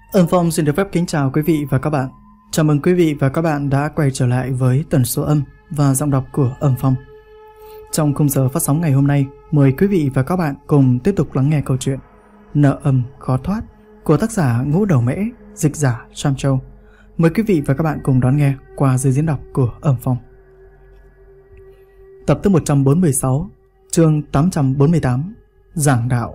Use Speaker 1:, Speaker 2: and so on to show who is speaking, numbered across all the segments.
Speaker 1: Ân Phong xin được phép kính chào quý vị và các bạn. Chào mừng quý vị và các bạn đã quay trở lại với tần số âm và giọng đọc của Ân Phong. Trong khung giờ phát sóng ngày hôm nay, mời quý vị và các bạn cùng tiếp tục lắng nghe câu chuyện Nợ âm khó thoát của tác giả Ngũ Đầu Mễ, dịch giả Sam Châu. Mời quý vị và các bạn cùng đón nghe qua dưới diễn đọc của Ân Phong. Tập thứ 146, chương 848, Giảng đạo.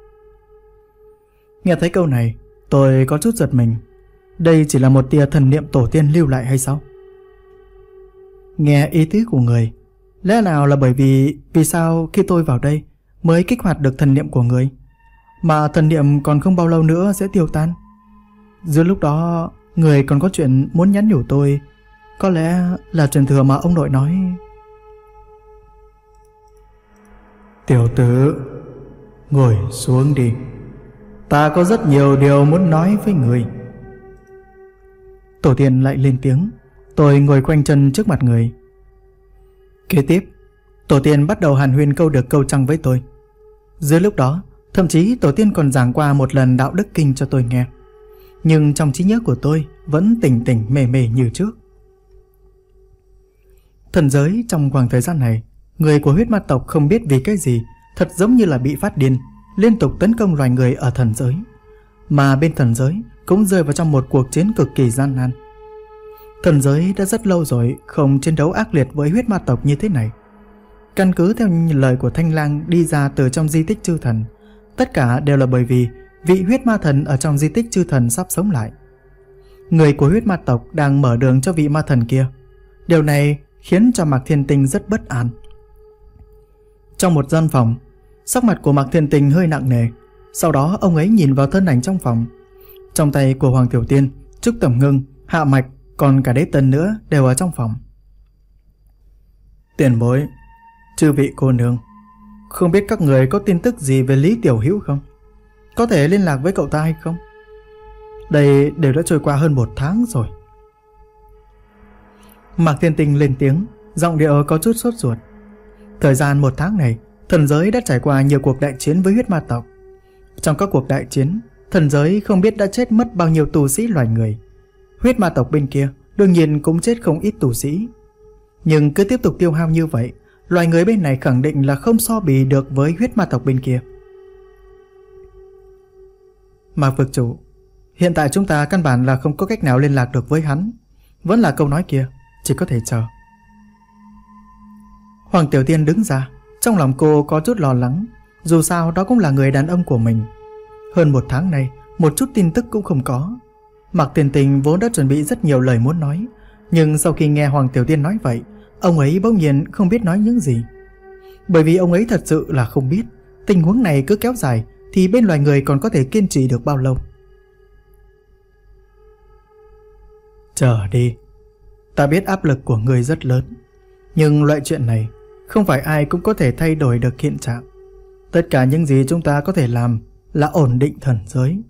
Speaker 1: Nghe thấy câu này, tôi có chút giật mình. Đây chỉ là một tia thần niệm tổ tiên lưu lại hay sao? Nghe ý tứ của người, lẽ nào là bởi vì sao khi tôi vào đây mới kích hoạt được thần niệm của người, mà thần niệm còn không bao lâu nữa sẽ tiêu tan? Giữa lúc đó, người còn có chuyện muốn nhắn nhủ tôi, có lẽ là truyền thừa mà ông nội nói. Tiểu tử, ngồi xuống đi. Ta có rất nhiều điều muốn nói với người. Tổ tiên lại lên tiếng. Tôi ngồi quanh chân trước mặt người. Kế tiếp, tổ tiên bắt đầu hàn huyên câu được câu trăng với tôi. Dưới lúc đó, thậm chí tổ tiên còn giảng qua một lần đạo đức kinh cho tôi nghe. Nhưng trong trí nhớ của tôi vẫn tỉnh tỉnh mê mê như trước. Thần giới trong khoảng thời gian này, người của huyết ma tộc không biết vì cái gì, thật giống như là bị phát điên, liên tục tấn công loài người ở thần giới. Mà bên thần giới cũng rơi vào trong một cuộc chiến cực kỳ gian nan. Thần giới đã rất lâu rồi không chiến đấu ác liệt với huyết ma tộc như thế này. Căn cứ theo lời của Thanh Lang đi ra từ trong di tích chư thần, tất cả đều là bởi vì vị huyết ma thần ở trong di tích chư thần sắp sống lại. Người của huyết ma tộc đang mở đường cho vị ma thần kia. Điều này khiến cho Mạc Thiên Tinh rất bất an. Trong một gian phòng, sắc mặt của Mạc Thiên Tinh hơi nặng nề. Sau đó ông ấy nhìn vào thân ảnh trong phòng. Trong tay của Hoàng Tiểu Tiên, Trúc Tẩm Ngưng, Hạ Mạch, còn cả Đế Tân nữa đều ở trong phòng. Tiền bối, chư vị cô nương, không biết các người có tin tức gì về Lý Tiểu Hữu không? Có thể liên lạc với cậu ta hay không? Đây đều đã trôi qua hơn 1 tháng rồi. Mạc Thiên Tinh lên tiếng, giọng điệu có chút sốt ruột. Thời gian 1 tháng này, thần giới đã trải qua nhiều cuộc đại chiến với huyết ma tộc. Trong các cuộc đại chiến, thần giới không biết đã chết mất bao nhiêu tù sĩ loài người. Huyết ma tộc bên kia đương nhiên cũng chết không ít tù sĩ. Nhưng cứ tiếp tục tiêu hao như vậy, loài người bên này khẳng định là không so bì được với huyết ma tộc bên kia. Mạc vực chủ, hiện tại chúng ta căn bản là không có cách nào liên lạc được với hắn. Vẫn là câu nói kia, chỉ có thể chờ. Hoàng Tiểu Tiên đứng ra. Trong lòng cô có chút lo lắng. Dù sao đó cũng là người đàn ông của mình. Hơn 1 tháng nay, một chút tin tức cũng không có. Mạc Tiền Tình vốn đã chuẩn bị rất nhiều lời muốn nói, nhưng sau khi nghe Hoàng Tiểu Tiên nói vậy, ông ấy bỗng nhiên không biết nói những gì. Bởi vì ông ấy thật sự là không biết tình huống này cứ kéo dài thì bên loài người còn có thể kiên trì được bao lâu. Chờ đi. Ta biết áp lực của người rất lớn, nhưng loại chuyện này không phải ai cũng có thể thay đổi được hiện trạng. Tất cả những gì chúng ta có thể làm là ổn định thần giới.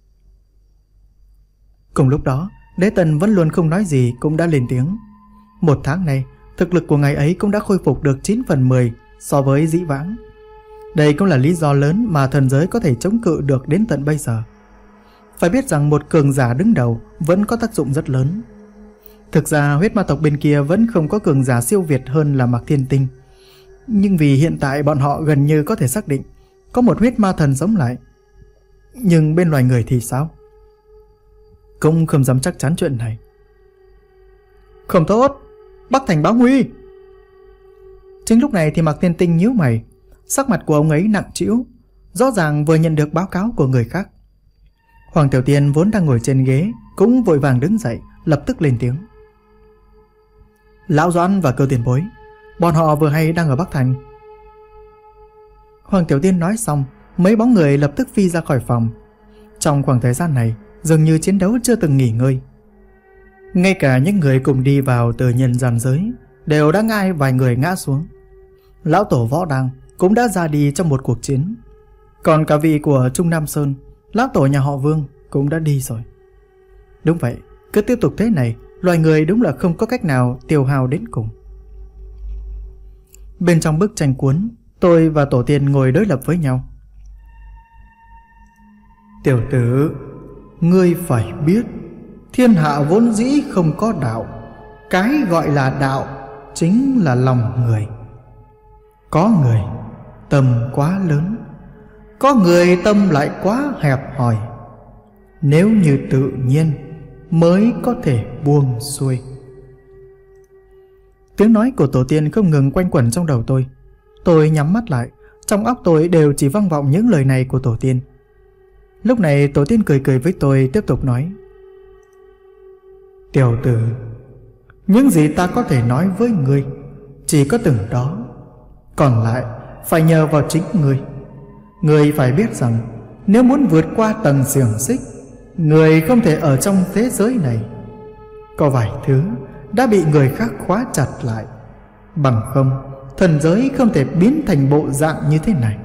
Speaker 1: Cùng lúc đó, Đế Tần vẫn luôn không nói gì cũng đã lên tiếng. 1 tháng này, thực lực của ngài ấy cũng đã khôi phục được 9/10 so với dĩ vãng. Đây cũng là lý do lớn mà thần giới có thể chống cự được đến tận bây giờ. Phải biết rằng một cường giả đứng đầu vẫn có tác dụng rất lớn. Thực ra huyết ma tộc bên kia vẫn không có cường giả siêu việt hơn là Mạc Thiên Tinh. Nhưng vì hiện tại bọn họ gần như có thể xác định có một huyết ma thần sống lại. Nhưng bên loài người thì sao? Cũng không dám chắc chắn chuyện này. Không tốt, Bắc Thành báo nguy. Chính lúc này thì Mạc Thiên Tinh nhíu mày. Sắc mặt của ông ấy nặng trĩu, rõ ràng vừa nhận được báo cáo của người khác. Hoàng Tiểu Tiên vốn đang ngồi trên ghế cũng vội vàng đứng dậy, lập tức lên tiếng. Lão Doãn và Cơ tiền bối, bọn họ vừa hay đang ở Bắc Thành. Hoàng Tiểu Tiên nói xong, mấy bóng người lập tức phi ra khỏi phòng. Trong khoảng thời gian này, dường như chiến đấu chưa từng nghỉ ngơi. Ngay cả những người cùng đi vào từ nhân gian giới đều đã ngã vài người ngã xuống. Lão tổ Võ Đăng cũng đã ra đi trong một cuộc chiến. Còn cả vị của Trung Nam Sơn, lão tổ nhà họ Vương cũng đã đi rồi. Đúng vậy, cứ tiếp tục thế này, loài người đúng là không có cách nào tiêu hao đến cùng. Bên trong bức tranh cuốn, tôi và tổ tiên ngồi đối lập với nhau. Tiểu tử, ngươi phải biết, thiên hạ vốn dĩ không có đạo. Cái gọi là đạo chính là lòng người. Có người tâm quá lớn, có người tâm lại quá hẹp hòi. Nếu như tự nhiên mới có thể buông xuôi. Tiếng nói của tổ tiên không ngừng quanh quẩn trong đầu tôi. Tôi nhắm mắt lại, trong óc tôi đều chỉ vang vọng những lời này của tổ tiên. Lúc này tổ tiên cười cười với tôi, tiếp tục nói: Tiểu tử, những gì ta có thể nói với ngươi chỉ có từng đó, còn lại phải nhờ vào chính ngươi. Ngươi phải biết rằng nếu muốn vượt qua tầng xiềng xích, người không thể ở trong thế giới này. Có vài thứ đã bị người khác khóa chặt lại, bằng không thần giới không thể biến thành bộ dạng như thế này.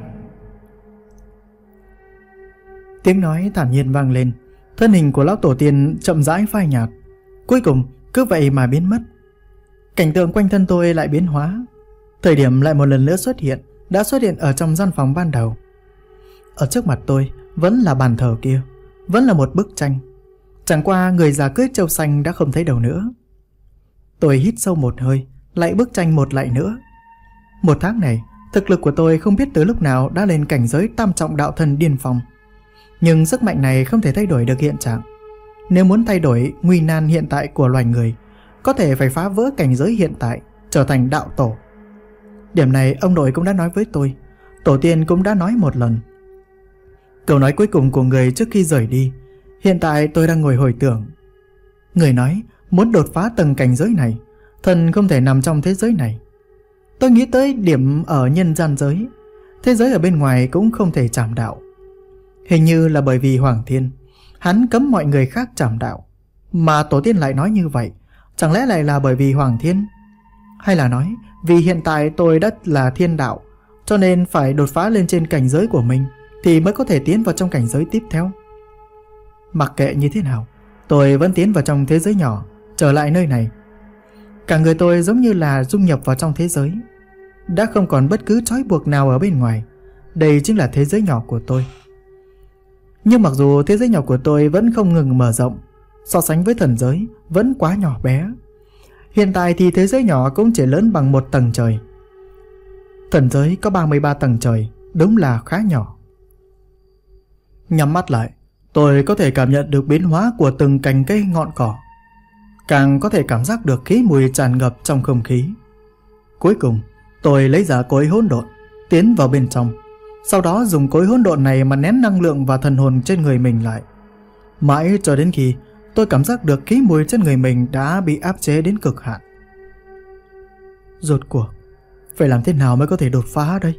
Speaker 1: Tiếng nói thản nhiên vang lên, thân hình của lão tổ tiên chậm rãi phai nhạt, cuối cùng cứ vậy mà biến mất. Cảnh tượng quanh thân tôi lại biến hóa. Thời điểm lại một lần nữa đã xuất hiện ở trong gian phòng ban đầu. Ở trước mặt tôi vẫn là bàn thờ kia, vẫn là một bức tranh. Chẳng qua người già cưới trâu xanh đã không thấy đâu nữa. Tôi hít sâu một hơi, lại bức tranh một lại nữa. Một tháng này, thực lực của tôi không biết từ lúc nào đã lên cảnh giới tam trọng đạo thần điên phong. Nhưng sức mạnh này không thể thay đổi được hiện trạng. Nếu muốn thay đổi nguy nan hiện tại của loài người, có thể phải phá vỡ cảnh giới hiện tại, trở thành đạo tổ. Điểm này ông nội cũng đã nói với tôi, tổ tiên cũng đã nói một lần. Câu nói cuối cùng của người trước khi rời đi, hiện tại tôi đang ngồi hồi tưởng. Người nói muốn đột phá tầng cảnh giới này, thần không thể nằm trong thế giới này. Tôi nghĩ tới điểm ở nhân gian giới, thế giới ở bên ngoài cũng không thể chạm đạo. Hình như là bởi vì Hoàng Thiên, hắn cấm mọi người khác chạm đạo. Mà tổ tiên lại nói như vậy, chẳng lẽ lại là bởi vì Hoàng Thiên? Hay là nói vì hiện tại tôi đã là thiên đạo, cho nên phải đột phá lên trên cảnh giới của mình thì mới có thể tiến vào trong cảnh giới tiếp theo? Mặc kệ như thế nào, tôi vẫn tiến vào trong thế giới nhỏ, trở lại nơi này. Cả người tôi giống như là dung nhập vào trong thế giới, đã không còn bất cứ trói buộc nào ở bên ngoài. Đây chính là thế giới nhỏ của tôi. Nhưng mặc dù thế giới nhỏ của tôi vẫn không ngừng mở rộng, so sánh với thần giới vẫn quá nhỏ bé. Hiện tại thì thế giới nhỏ cũng chỉ lớn bằng một tầng trời. Thần giới có 33 tầng trời, đúng là khá nhỏ. Nhắm mắt lại, tôi có thể cảm nhận được biến hóa của từng cành cây ngọn cỏ, càng có thể cảm giác được khí mùi tràn ngập trong không khí. Cuối cùng, tôi lấy ra cối hỗn độn, tiến vào bên trong. Sau đó dùng cối hỗn độn này mà nén năng lượng và thần hồn trên người mình lại. Mãi cho đến khi tôi cảm giác được khí mùi trên người mình đã bị áp chế đến cực hạn. Rốt cuộc, phải làm thế nào mới có thể đột phá đây?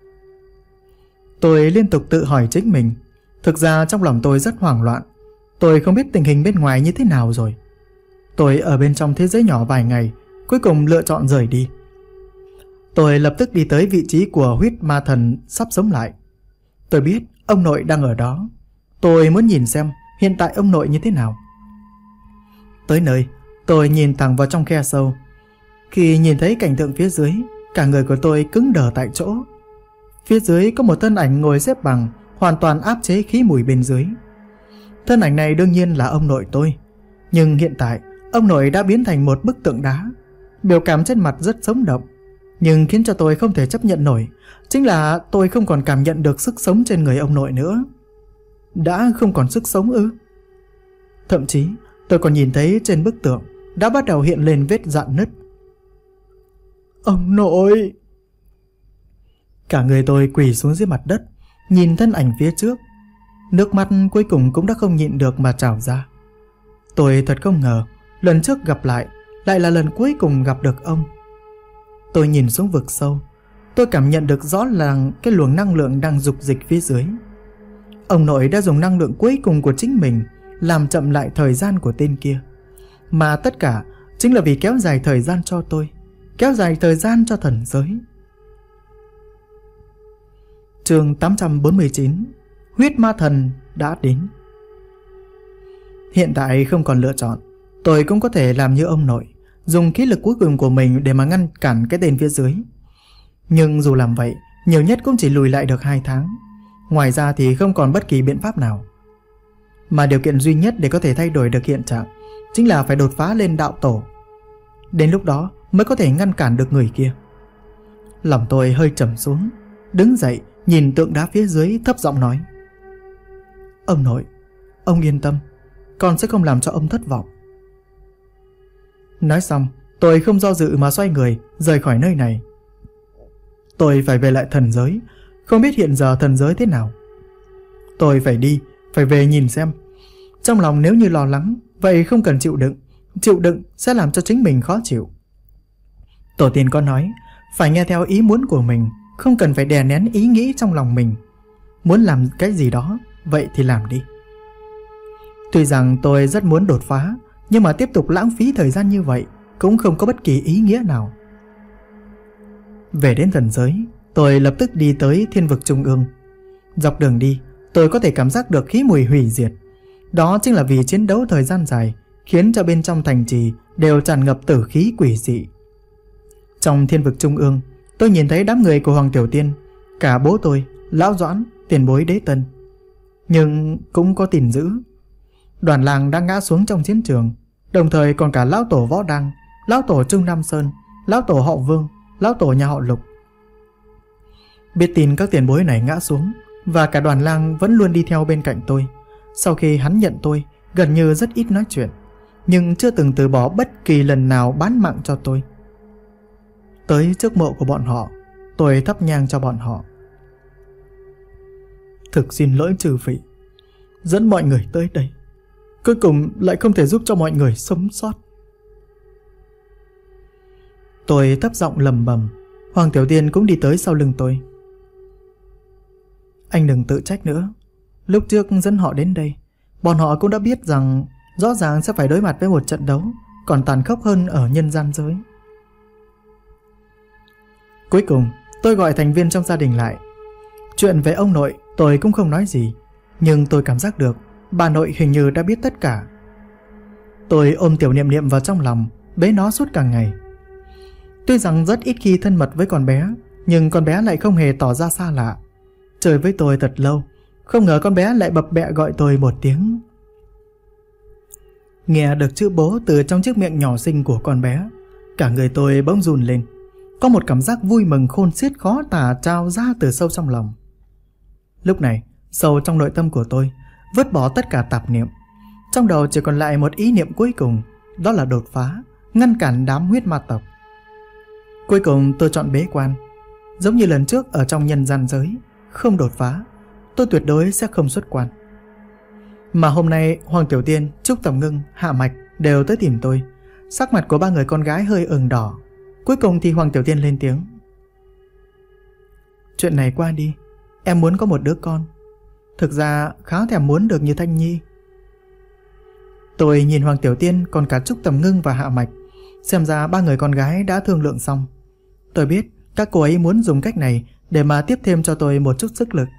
Speaker 1: Tôi liên tục tự hỏi chính mình. Thực ra trong lòng tôi rất hoảng loạn. Tôi không biết tình hình bên ngoài như thế nào rồi. Tôi ở bên trong thế giới nhỏ vài ngày, cuối cùng lựa chọn rời đi. Tôi lập tức đi tới vị trí của huyết ma thần sắp sống lại. Tôi biết ông nội đang ở đó. Tôi muốn nhìn xem hiện tại ông nội như thế nào. Tới nơi, tôi nhìn thẳng vào trong khe sâu. Khi nhìn thấy cảnh tượng phía dưới, cả người của tôi cứng đờ tại chỗ. Phía dưới có một thân ảnh ngồi xếp bằng, hoàn toàn áp chế khí mùi bên dưới. Thân ảnh này đương nhiên là ông nội tôi. Nhưng hiện tại, ông nội đã biến thành một bức tượng đá. Biểu cảm trên mặt rất sống động. Nhưng khiến cho tôi không thể chấp nhận nổi chính là tôi không còn cảm nhận được sức sống trên người ông nội nữa. Đã không còn sức sống ư? Thậm chí tôi còn nhìn thấy trên bức tượng đã bắt đầu hiện lên vết rạn nứt. Ông nội! Cả người tôi quỳ xuống dưới mặt đất, nhìn thân ảnh phía trước. Nước mắt cuối cùng cũng đã không nhịn được mà trào ra. Tôi thật không ngờ lần trước gặp lại là lần cuối cùng gặp được ông. Tôi nhìn xuống vực sâu, tôi cảm nhận được rõ ràng cái luồng năng lượng đang dục dịch phía dưới. Ông nội đã dùng năng lượng cuối cùng của chính mình làm chậm lại thời gian của tên kia. Mà tất cả chính là vì kéo dài thời gian cho tôi, kéo dài thời gian cho thần giới. Chương 849, huyết ma thần đã đến. Hiện tại không còn lựa chọn, tôi cũng có thể làm như ông nội, dùng khí lực cuối cùng của mình để mà ngăn cản cái tên phía dưới. Nhưng dù làm vậy, nhiều nhất cũng chỉ lùi lại được 2 tháng. Ngoài ra thì không còn bất kỳ biện pháp nào. Mà điều kiện duy nhất để có thể thay đổi được hiện trạng chính là phải đột phá lên đạo tổ. Đến lúc đó mới có thể ngăn cản được người kia. Lòng tôi hơi trầm xuống, đứng dậy nhìn tượng đá phía dưới, thấp giọng nói: Ông nội, ông yên tâm, con sẽ không làm cho ông thất vọng. Nói xong, tôi không do dự mà xoay người rời khỏi nơi này. Tôi phải về lại thần giới, không biết hiện giờ thần giới thế nào. Tôi phải về nhìn xem. Trong lòng nếu như lo lắng, vậy không cần chịu đựng sẽ làm cho chính mình khó chịu. Tổ tiên có nói, phải nghe theo ý muốn của mình, không cần phải đè nén ý nghĩ trong lòng mình. Muốn làm cái gì đó, vậy thì làm đi. Tuy rằng tôi rất muốn đột phá, nhưng mà tiếp tục lãng phí thời gian như vậy cũng không có bất kỳ ý nghĩa nào. Về đến thần giới, tôi lập tức đi tới thiên vực trung ương. Dọc đường đi, tôi có thể cảm giác được khí mùi hủy diệt. Đó chính là vì chiến đấu thời gian dài, khiến cho bên trong thành trì đều tràn ngập tử khí quỷ dị. Trong thiên vực trung ương, tôi nhìn thấy đám người của Hoàng Tiểu Tiên, cả bố tôi, Lão Doãn, tiền bối Đế Tân. Nhưng cũng có tin dữ. Đoàn làng đang ngã xuống trong chiến trường, đồng thời còn cả Lão Tổ Võ Đăng, Lão Tổ Trung Nam Sơn, Lão Tổ họ Vương, Lão Tổ nhà họ Lục. Biết tin các tiền bối này ngã xuống, và cả đoàn lang vẫn luôn đi theo bên cạnh tôi. Sau khi hắn nhận tôi, gần như rất ít nói chuyện, nhưng chưa từng từ bỏ bất kỳ lần nào bán mạng cho tôi. Tới trước mộ của bọn họ, tôi thắp nhang cho bọn họ. Thực xin lỗi chư vị, dẫn mọi người tới đây, cuối cùng lại không thể giúp cho mọi người sống sót. Tôi thấp giọng lầm bầm. Hoàng Tiểu Tiên cũng đi tới sau lưng tôi. Anh đừng tự trách nữa. Lúc trước dẫn họ đến đây, bọn họ cũng đã biết rằng rõ ràng sẽ phải đối mặt với một trận đấu còn tàn khốc hơn ở nhân gian giới. Cuối cùng, tôi gọi thành viên trong gia đình lại. Chuyện về ông nội tôi cũng không nói gì, nhưng tôi cảm giác được bà nội hình như đã biết tất cả. Tôi ôm Tiểu Niệm Niệm vào trong lòng, bế nó suốt cả ngày. Tuy rằng rất ít khi thân mật với con bé, nhưng con bé lại không hề tỏ ra xa lạ. Chơi với tôi thật lâu, không ngờ con bé lại bập bẹ gọi tôi một tiếng. Nghe được chữ bố từ trong chiếc miệng nhỏ xinh của con bé, cả người tôi bỗng run lên. Có một cảm giác vui mừng khôn xiết khó tả trào ra từ sâu trong lòng. Lúc này, sâu trong nội tâm của tôi vứt bỏ tất cả tạp niệm. Trong đầu chỉ còn lại một ý niệm cuối cùng, đó là đột phá, ngăn cản đám huyết ma tộc. Cuối cùng tôi chọn bế quan. Giống như lần trước ở trong nhân gian giới, không đột phá, tôi tuyệt đối sẽ không xuất quan. Mà hôm nay Hoàng Tiểu Tiên, Trúc Tầm Ngưng, Hạ Mạch đều tới tìm tôi. Sắc mặt của ba người con gái hơi ửng đỏ. Cuối cùng thì Hoàng Tiểu Tiên lên tiếng. Chuyện này qua đi, em muốn có một đứa con. Thực ra khá thèm muốn được như Thanh Nhi. Tôi nhìn Hoàng Tiểu Tiên, còn cả Trúc Tầm Ngưng và Hạ Mạch. Xem ra ba người con gái đã thương lượng xong. Tôi biết các cô ấy muốn dùng cách này để mà tiếp thêm cho tôi một chút sức lực.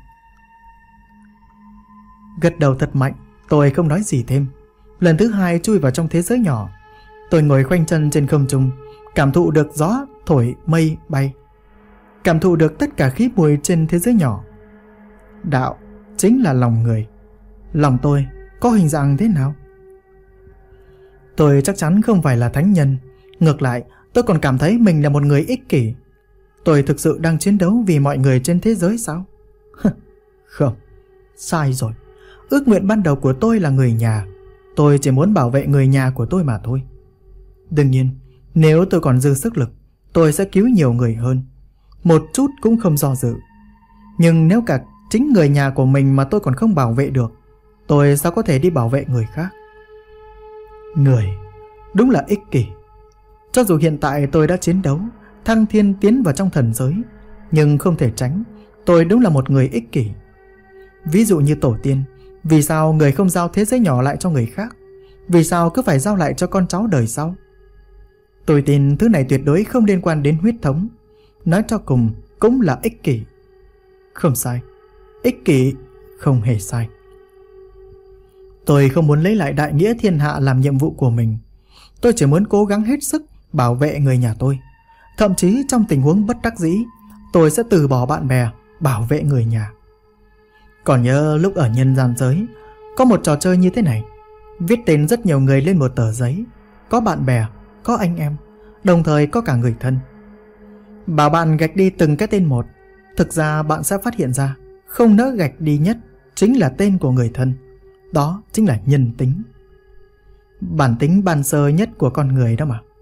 Speaker 1: Gật đầu thật mạnh, tôi không nói gì thêm. Lần thứ hai chui vào trong thế giới nhỏ. Tôi ngồi khoanh chân trên không trung, cảm thụ được gió thổi mây bay, cảm thụ được tất cả khí mùi trên thế giới nhỏ. Đạo chính là lòng người. Lòng tôi có hình dạng thế nào? Tôi chắc chắn không phải là thánh nhân. Ngược lại, tôi còn cảm thấy mình là một người ích kỷ. Tôi thực sự đang chiến đấu vì mọi người trên thế giới sao? Không, sai rồi. Ước nguyện ban đầu của tôi là người nhà. Tôi chỉ muốn bảo vệ người nhà của tôi mà thôi. Đương nhiên, nếu tôi còn dư sức lực, tôi sẽ cứu nhiều người hơn, một chút cũng không do dự. Nhưng nếu cả chính người nhà của mình mà tôi còn không bảo vệ được, tôi sao có thể đi bảo vệ người khác? Người đúng là ích kỷ. Cho dù hiện tại tôi đã chiến đấu, thăng thiên tiến vào trong thần giới, nhưng không thể tránh, tôi đúng là một người ích kỷ. Ví dụ như tổ tiên, vì sao người không giao thế giới nhỏ lại cho người khác? Vì sao cứ phải giao lại cho con cháu đời sau? Tôi tin thứ này tuyệt đối không liên quan đến huyết thống. Nói cho cùng cũng là ích kỷ. Không sai, ích kỷ không hề sai. Tôi không muốn lấy lại đại nghĩa thiên hạ làm nhiệm vụ của mình. Tôi chỉ muốn cố gắng hết sức bảo vệ người nhà tôi. Thậm chí trong tình huống bất đắc dĩ, tôi sẽ từ bỏ bạn bè, bảo vệ người nhà. Còn nhớ lúc ở nhân gian giới, có một trò chơi như thế này. Viết tên rất nhiều người lên một tờ giấy. Có bạn bè, có anh em, đồng thời có cả người thân. Bảo bạn gạch đi từng cái tên một. Thực ra bạn sẽ phát hiện ra không nỡ gạch đi nhất chính là tên của người thân. Đó chính là nhân tính. Bản tính ban sơ nhất của con người đó mà.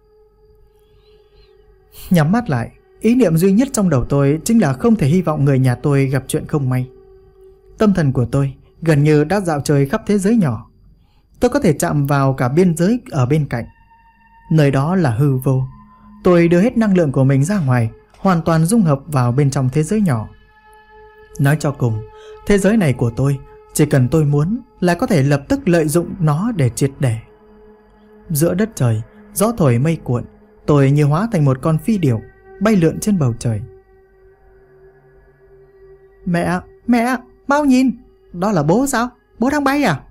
Speaker 1: Nhắm mắt lại, ý niệm duy nhất trong đầu tôi chính là không thể hy vọng người nhà tôi gặp chuyện không may. Tâm thần của tôi gần như đã dạo chơi khắp thế giới nhỏ. Tôi có thể chạm vào cả biên giới ở bên cạnh. Nơi đó là hư vô. Tôi đưa hết năng lượng của mình ra ngoài, hoàn toàn dung hợp vào bên trong thế giới nhỏ. Nói cho cùng, thế giới này của tôi, chỉ cần tôi muốn là có thể lập tức lợi dụng nó để triệt để. Giữa đất trời, gió thổi mây cuộn, tôi như hóa thành một con phi điểu bay lượn trên bầu trời. Mẹ, mau nhìn, đó là bố sao? Bố đang bay à?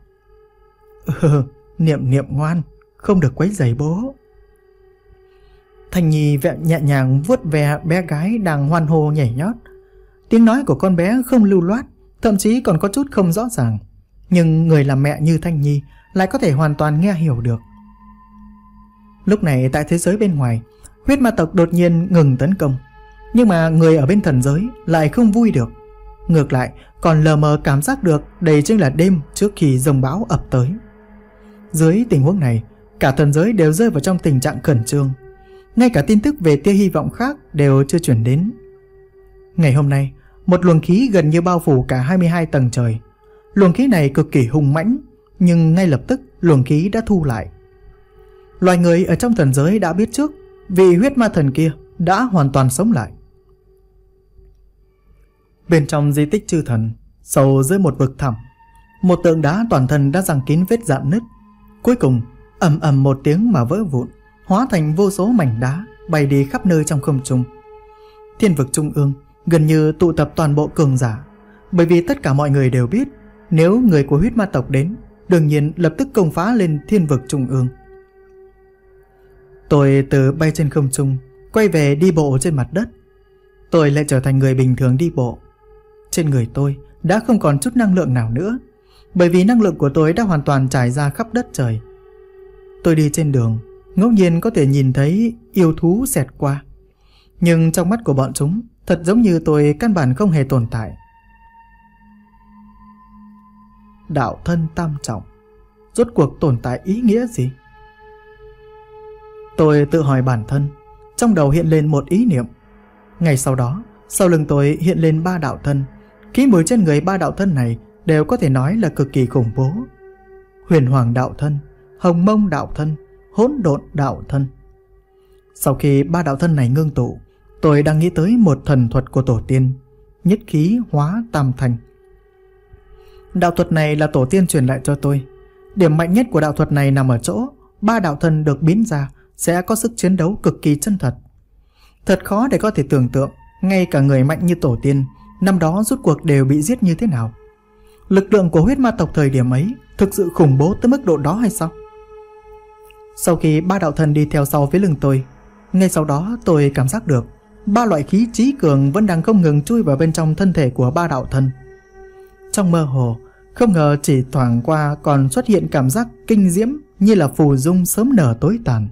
Speaker 1: Niệm ngoan, không được quấy rầy bố. Thanh Nhi nhẹ nhàng vuốt ve bé gái đang hoan hô nhảy nhót. Tiếng nói của con bé không lưu loát, thậm chí còn có chút không rõ ràng, nhưng người làm mẹ như Thanh Nhi lại có thể hoàn toàn nghe hiểu được. Lúc này tại thế giới bên ngoài, huyết ma tộc đột nhiên ngừng tấn công, nhưng mà người ở bên thần giới lại không vui được. Ngược lại còn lờ mờ cảm giác được đây chính là đêm trước khi giông bão ập tới. Dưới tình huống này, cả thần giới đều rơi vào trong tình trạng khẩn trương. Ngay cả tin tức về tia hy vọng khác đều chưa chuyển đến. Ngày hôm nay, một luồng khí gần như bao phủ cả 22 tầng trời. Luồng khí này cực kỳ hùng mãnh, nhưng ngay lập tức luồng khí đã thu lại. Loài người ở trong thần giới đã biết trước, vì huyết ma thần kia đã hoàn toàn sống lại. Bên trong di tích chư thần, sâu dưới một vực thẳm, một tượng đá toàn thân đã răng kín vết rạn nứt. Cuối cùng ầm ầm một tiếng mà vỡ vụn, hóa thành vô số mảnh đá bay đi khắp nơi trong không trung. Thiên vực trung ương gần như tụ tập toàn bộ cường giả, bởi vì tất cả mọi người đều biết nếu người của huyết ma tộc đến, đương nhiên lập tức công phá lên thiên vực trung ương. Tôi từ bay trên không trung quay về đi bộ trên mặt đất. Tôi lại trở thành người bình thường đi bộ. Trên người tôi đã không còn chút năng lượng nào nữa, bởi vì năng lượng của tôi đã hoàn toàn trải ra khắp đất trời. Tôi đi trên đường, ngẫu nhiên có thể nhìn thấy yêu thú xẹt qua, nhưng trong mắt của bọn chúng thật giống như tôi căn bản không hề tồn tại. Đạo thân tam trọng, rốt cuộc tồn tại ý nghĩa gì? Tôi tự hỏi bản thân, trong đầu hiện lên một ý niệm. Ngày sau đó, sau lưng tôi hiện lên 3 đạo thân. Khí mùi trên người 3 đạo thân này đều có thể nói là cực kỳ khủng bố. Huyền Hoàng đạo thân, Hồng Mông đạo thân, Hỗn Độn đạo thân. Sau khi 3 đạo thân này ngưng tụ, tôi đang nghĩ tới một thần thuật của tổ tiên, nhất khí hóa tam thành. Đạo thuật này là tổ tiên truyền lại cho tôi. Điểm mạnh nhất của đạo thuật này nằm ở chỗ 3 đạo thân được biến ra sẽ có sức chiến đấu cực kỳ chân thật. Thật khó để có thể tưởng tượng, ngay cả người mạnh như tổ tiên năm đó rút cuộc đều bị giết như thế nào. Lực lượng của huyết ma tộc thời điểm ấy thực sự khủng bố tới mức độ đó hay sao? Sau khi 3 đạo thân đi theo sau phía lưng tôi, ngay sau đó tôi cảm giác được 3 loại khí trí cường vẫn đang không ngừng chui vào bên trong thân thể của 3 đạo thân. Trong mơ hồ, không ngờ chỉ thoảng qua còn xuất hiện cảm giác kinh diễm như là phù dung sớm nở tối tàn.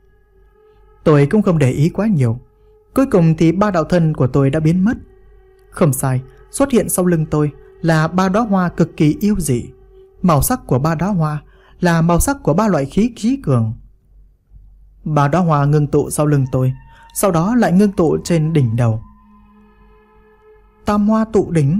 Speaker 1: Tôi cũng không để ý quá nhiều. Cuối cùng thì 3 đạo thân của tôi đã biến mất. Không sai, xuất hiện sau lưng tôi là 3 đóa hoa cực kỳ yêu dị. Màu sắc của 3 đóa hoa là màu sắc của 3 loại khí trí cường. 3 đóa hoa ngưng tụ sau lưng tôi, sau đó lại ngưng tụ trên đỉnh đầu. Tam hoa tụ đỉnh.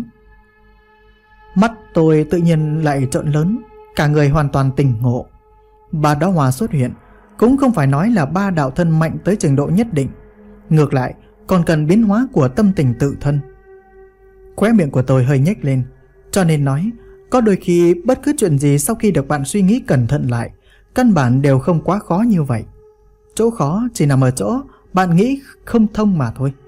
Speaker 1: Mắt tôi tự nhiên lại trợn lớn, cả người hoàn toàn tỉnh ngộ. 3 đóa hoa xuất hiện cũng không phải nói là 3 đạo thân mạnh tới trình độ nhất định, ngược lại còn cần biến hóa của tâm tình tự thân. Khóe miệng của tôi hơi nhếch lên, cho nên nói có đôi khi bất cứ chuyện gì sau khi được bạn suy nghĩ cẩn thận lại, căn bản đều không quá khó như vậy. Chỗ khó chỉ nằm ở chỗ bạn nghĩ không thông mà thôi.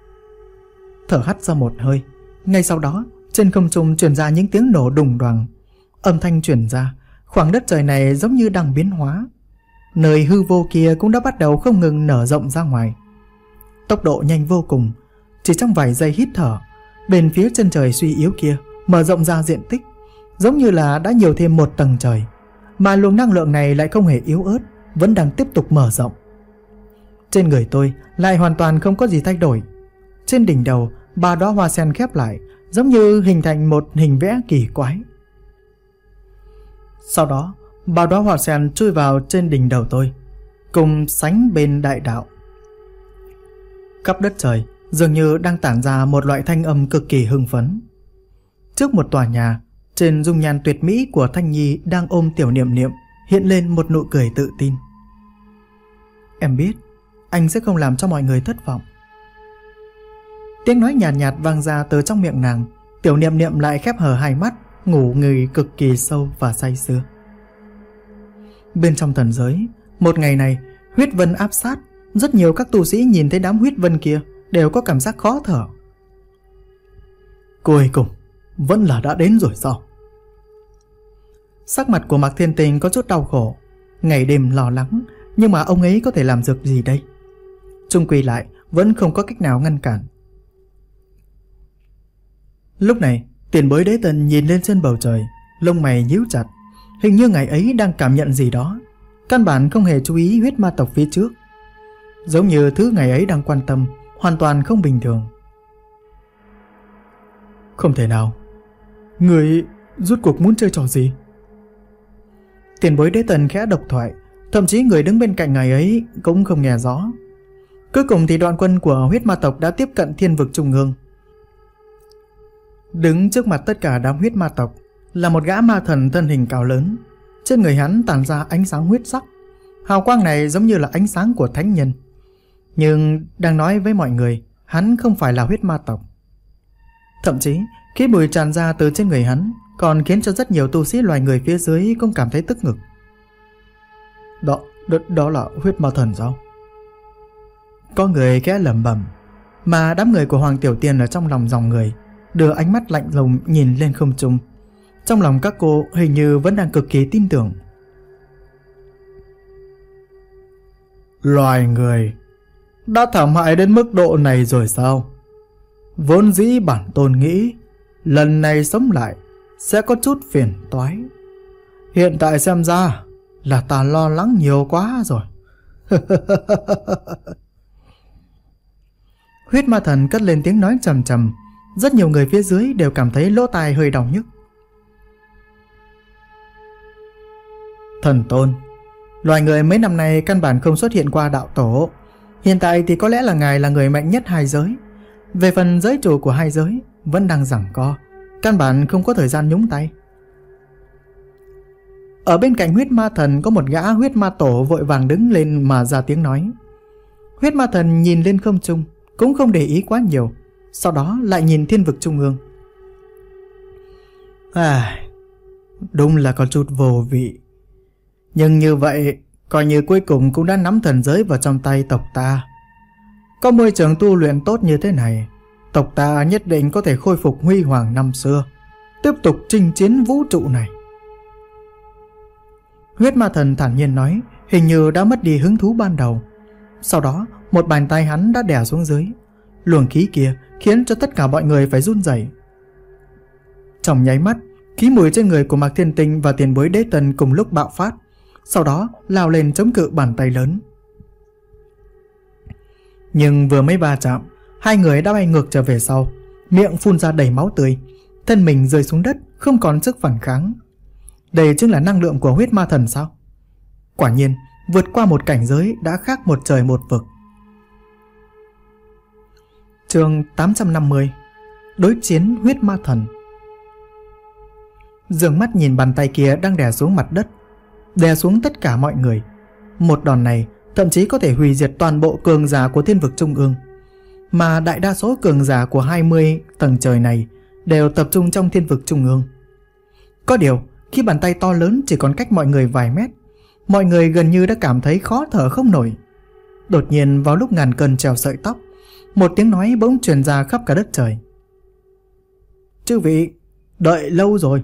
Speaker 1: Thở hắt ra một hơi, ngay sau đó trên không trung truyền ra những tiếng nổ đùng đoàng. Âm thanh truyền ra, khoảng đất trời này giống như đang biến hóa. Nơi hư vô kia cũng đã bắt đầu không ngừng nở rộng ra ngoài. Tốc độ nhanh vô cùng, chỉ trong vài giây hít thở, bên phía chân trời suy yếu kia mở rộng ra diện tích, giống như là đã nhiều thêm một tầng trời, mà luồng năng lượng này lại không hề yếu ớt, vẫn đang tiếp tục mở rộng. Trên người tôi lại hoàn toàn không có gì thay đổi. Trên đỉnh đầu 3 đóa hoa sen khép lại, giống như hình thành một hình vẽ kỳ quái. Sau đó 3 đóa hoa sen chui vào trên đỉnh đầu tôi, cùng sánh bên đại đạo. Khắp đất trời dường như đang tản ra một loại thanh âm cực kỳ hưng phấn. Trước một tòa nhà, trên dung nhan tuyệt mỹ của Thanh Nhi đang ôm Tiểu Niệm Niệm hiện lên một nụ cười tự tin. Em biết anh sẽ không làm cho mọi người thất vọng. Tiếng nói nhạt nhạt vang ra từ trong miệng nàng. Tiểu Niệm Niệm lại khép hờ hai mắt, ngủ người cực kỳ sâu và say sưa. Bên trong thần giới, một ngày này, huyết vân áp sát. Rất nhiều các tu sĩ nhìn thấy đám huyết vân kia đều có cảm giác khó thở. Cuối cùng vẫn là đã đến rồi sao? Sắc mặt của Mạc Thiên Tình có chút đau khổ, ngày đêm lo lắng, nhưng mà ông ấy có thể làm được gì đây? Chung quy lại vẫn không có cách nào ngăn cản. Lúc này Tiền Bối Đế Tân nhìn lên trên bầu trời, lông mày nhíu chặt. Hình như ngày ấy đang cảm nhận gì đó, căn bản không hề chú ý huyết ma tộc phía trước. Giống như thứ ngày ấy đang quan tâm hoàn toàn không bình thường. Không thể nào. Người rốt cuộc muốn chơi trò gì? Tiền Bối Đế Tân khẽ độc thoại, thậm chí người đứng bên cạnh ngày ấy cũng không nghe rõ. Cuối cùng thì đoàn quân của huyết ma tộc đã tiếp cận thiên vực trung ương. Đứng trước mặt tất cả đám huyết ma tộc là một gã ma thần thân hình cao lớn. Trên người hắn tản ra ánh sáng huyết sắc. Hào quang này giống như là ánh sáng của thánh nhân, nhưng đang nói với mọi người hắn không phải là huyết ma tộc. Thậm chí khí bụi tràn ra từ trên người hắn còn khiến cho rất nhiều tu sĩ loài người phía dưới cũng cảm thấy tức ngực. Đó là huyết ma thần sao? Có người khẽ lẩm bẩm, mà đám người của Hoàng Tiểu Tiên ở trong lòng dòng người đưa ánh mắt lạnh lùng nhìn lên không trung. Trong lòng các cô hình như vẫn đang cực kỳ tin tưởng. Loài người đã thảm hại đến mức độ này rồi sao? Vốn dĩ bản tôn nghĩ lần này sống lại sẽ có chút phiền toái. Hiện tại xem ra là ta lo lắng nhiều quá rồi. Huyết ma thần cất lên tiếng nói trầm trầm. Rất nhiều người phía dưới đều cảm thấy lỗ tai hơi đau nhức. Thần tôn, loài người mấy năm nay căn bản không xuất hiện qua đạo tổ. Hiện tại thì có lẽ là ngài là người mạnh nhất hai giới. Về phần giới chủ của hai giới vẫn đang giằng co, căn bản không có thời gian nhúng tay. Ở bên cạnh huyết ma thần có một gã huyết ma tổ vội vàng đứng lên mà ra tiếng nói. Huyết ma thần nhìn lên không trung, cũng không để ý quá nhiều, sau đó lại nhìn thiên vực trung ương. Đúng là có chút vô vị. Nhưng như vậy coi như cuối cùng cũng đã nắm thần giới vào trong tay tộc ta. Có môi trường tu luyện tốt như thế này, tộc ta nhất định có thể khôi phục huy hoàng năm xưa, tiếp tục chinh chiến vũ trụ này. Huyết ma thần thản nhiên nói, hình như đã mất đi hứng thú ban đầu. Sau đó một bàn tay hắn đã đè xuống dưới. Luồng khí kia khiến cho tất cả mọi người phải run rẩy. Trong nháy mắt, khí mùi trên người của Mạc Thiên Tinh và Tiền Bối Đế Tân cùng lúc bạo phát, sau đó lao lên chống cự bàn tay lớn. Nhưng vừa mới va chạm, hai người đã bay ngược trở về sau, miệng phun ra đầy máu tươi, thân mình rơi xuống đất, không còn sức phản kháng. Đây chính là năng lượng của huyết ma thần sao? Quả nhiên, vượt qua một cảnh giới đã khác một trời một vực. Chương 850. Đối chiến huyết ma thần. Dương mắt nhìn bàn tay kia đang đè xuống mặt đất, đè xuống tất cả mọi người. Một đòn này thậm chí có thể hủy diệt toàn bộ cường giả của thiên vực trung ương. Mà đại đa số cường giả của 20 tầng trời này đều tập trung trong thiên vực trung ương. Có điều, khi bàn tay to lớn chỉ còn cách mọi người vài mét, mọi người gần như đã cảm thấy khó thở không nổi. Đột nhiên vào lúc ngàn cân treo sợi tóc, một tiếng nói bỗng truyền ra khắp cả đất trời. Chư vị, đợi lâu rồi.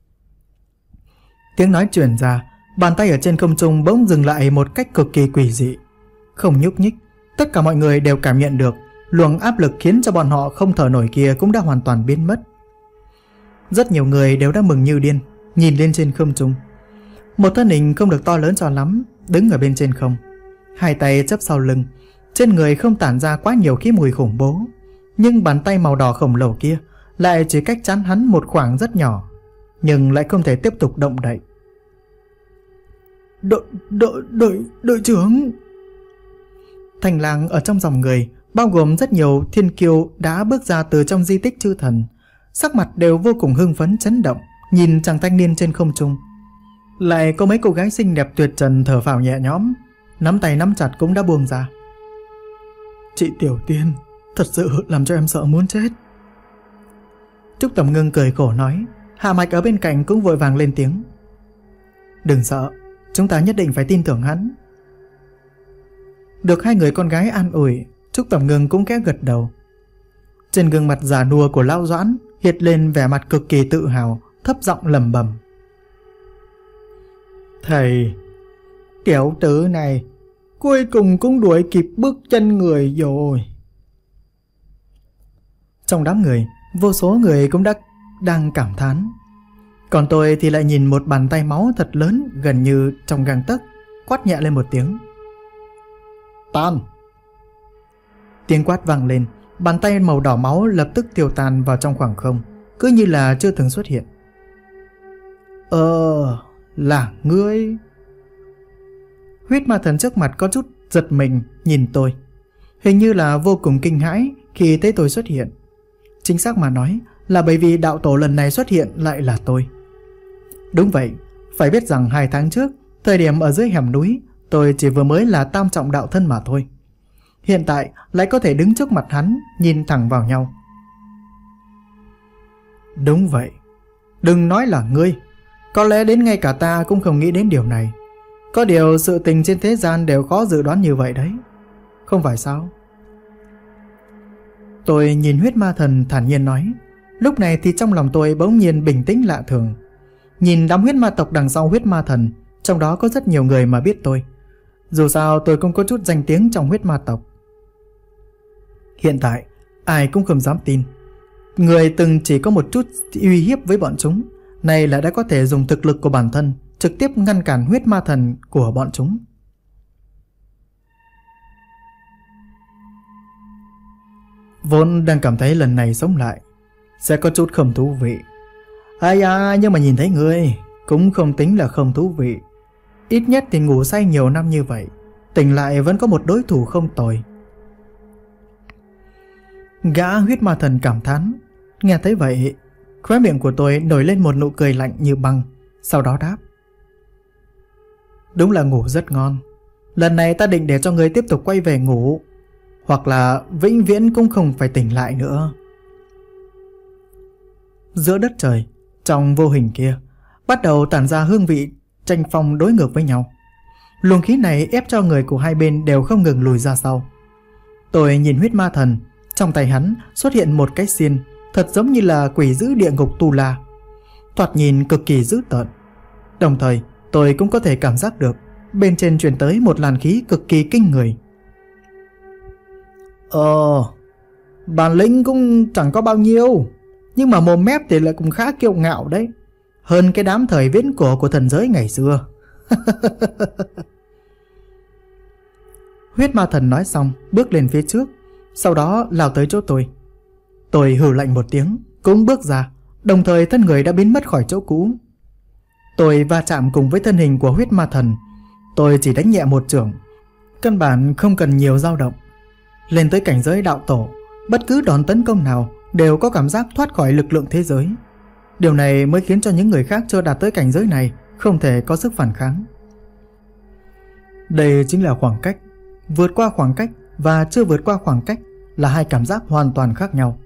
Speaker 1: Tiếng nói truyền ra, bàn tay ở trên không trung bỗng dừng lại một cách cực kỳ quỷ dị. Không nhúc nhích, tất cả mọi người đều cảm nhận được luồng áp lực khiến cho bọn họ không thở nổi kia cũng đã hoàn toàn biến mất. Rất nhiều người đều đã mừng như điên, nhìn lên trên không trung. Một thân hình không được to lớn cho lắm đứng ở bên trên không, hai tay chắp sau lưng, trên người không tản ra quá nhiều khí mùi khủng bố, nhưng bàn tay màu đỏ khổng lồ kia lại chỉ cách trán hắn một khoảng rất nhỏ, nhưng lại không thể tiếp tục động đậy. Đội trưởng. Thành lang ở trong dòng người, bao gồm rất nhiều thiên kiêu đã bước ra từ trong di tích chư thần, sắc mặt đều vô cùng hưng phấn chấn động, nhìn chàng thanh niên trên không trung. Lại có mấy cô gái xinh đẹp tuyệt trần thở phào nhẹ nhõm, nắm tay nắm chặt cũng đã buông ra. Chị Tiểu Tiên, thật sự làm cho em sợ muốn chết. Trúc Tầm Ngưng cười khổ nói. Hạ Mạch ở bên cạnh cũng vội vàng lên tiếng. Đừng sợ, chúng ta nhất định phải tin tưởng hắn. Được hai người con gái an ủi, Trúc Tầm Ngưng cũng khẽ gật đầu. Trên gương mặt già nua của Lão Doãn hiện lên vẻ mặt cực kỳ tự hào, thấp giọng lẩm bẩm. Thầy, tiểu tử này cuối cùng cũng đuổi kịp bước chân người rồi. Trong đám người, vô số người cũng đang cảm thán. Còn tôi thì lại nhìn một bàn tay máu thật lớn gần như trong gang tấc, quát nhẹ lên một tiếng. Tan! Tiếng quát vang lên, bàn tay màu đỏ máu lập tức tiêu tan vào trong khoảng không, cứ như là chưa từng xuất hiện. Là ngươi? Huyết ma thần trước mặt có chút giật mình nhìn tôi, hình như là vô cùng kinh hãi khi thấy tôi xuất hiện. Chính xác mà nói là bởi vì đạo tổ lần này xuất hiện lại là tôi. Đúng vậy, phải biết rằng 2 tháng trước, thời điểm ở dưới hẻm núi, tôi chỉ vừa mới là tam trọng đạo thân mà thôi. Hiện tại lại có thể đứng trước mặt hắn, nhìn thẳng vào nhau. Đúng vậy, đừng nói là ngươi, có lẽ đến ngay cả ta cũng không nghĩ đến điều này. Có điều sự tình trên thế gian đều khó dự đoán như vậy đấy, không phải sao? Tôi nhìn huyết ma thần thản nhiên nói. Lúc này thì trong lòng tôi bỗng nhiên bình tĩnh lạ thường. Nhìn đám huyết ma tộc đằng sau huyết ma thần, trong đó có rất nhiều người mà biết tôi. Dù sao tôi cũng có chút danh tiếng trong huyết ma tộc. Hiện tại ai cũng không dám tin, người từng chỉ có một chút uy hiếp với bọn chúng, nay là đã có thể dùng thực lực của bản thân trực tiếp ngăn cản huyết ma thần của bọn chúng. Vốn đang cảm thấy lần này sống lại sẽ có chút không thú vị. Nhưng mà nhìn thấy ngươi cũng không tính là không thú vị. Ít nhất thì ngủ say nhiều năm như vậy, tỉnh lại vẫn có một đối thủ không tồi. Gã huyết ma thần cảm thán. Nghe thấy vậy, khóe miệng của tôi nổi lên một nụ cười lạnh như băng, sau đó đáp. Đúng là ngủ rất ngon. Lần này ta định để cho ngươi tiếp tục quay về ngủ, hoặc là vĩnh viễn cũng không phải tỉnh lại nữa. Giữa đất trời, trong vô hình kia bắt đầu tản ra hương vị tranh phong đối ngược với nhau. Luồng khí này ép cho người của hai bên đều không ngừng lùi ra sau. Tôi nhìn huyết ma thần, trong tay hắn xuất hiện một cái xiên, thật giống như là quỷ dữ địa ngục Tu La, thoạt nhìn cực kỳ dữ tợn. Đồng thời tôi cũng có thể cảm giác được bên trên truyền tới một làn khí cực kỳ kinh người. Bản lĩnh cũng chẳng có bao nhiêu, nhưng mà mồm mép thì lại cũng khá kiêu ngạo đấy, hơn cái đám thời viễn cổ của thần giới ngày xưa. Huyết ma thần nói xong bước lên phía trước, sau đó lao tới chỗ tôi. Tôi hừ lạnh một tiếng, cũng bước ra, đồng thời thân người đã biến mất khỏi chỗ cũ. Tôi va chạm cùng với thân hình của huyết ma thần. Tôi chỉ đánh nhẹ một chưởng, căn bản không cần nhiều dao động. Lên tới cảnh giới đạo tổ, bất cứ đòn tấn công nào đều có cảm giác thoát khỏi lực lượng thế giới. Điều này mới khiến cho những người khác chưa đạt tới cảnh giới này không thể có sức phản kháng. Đây chính là khoảng cách. Vượt qua khoảng cách và chưa vượt qua khoảng cách là hai cảm giác hoàn toàn khác nhau.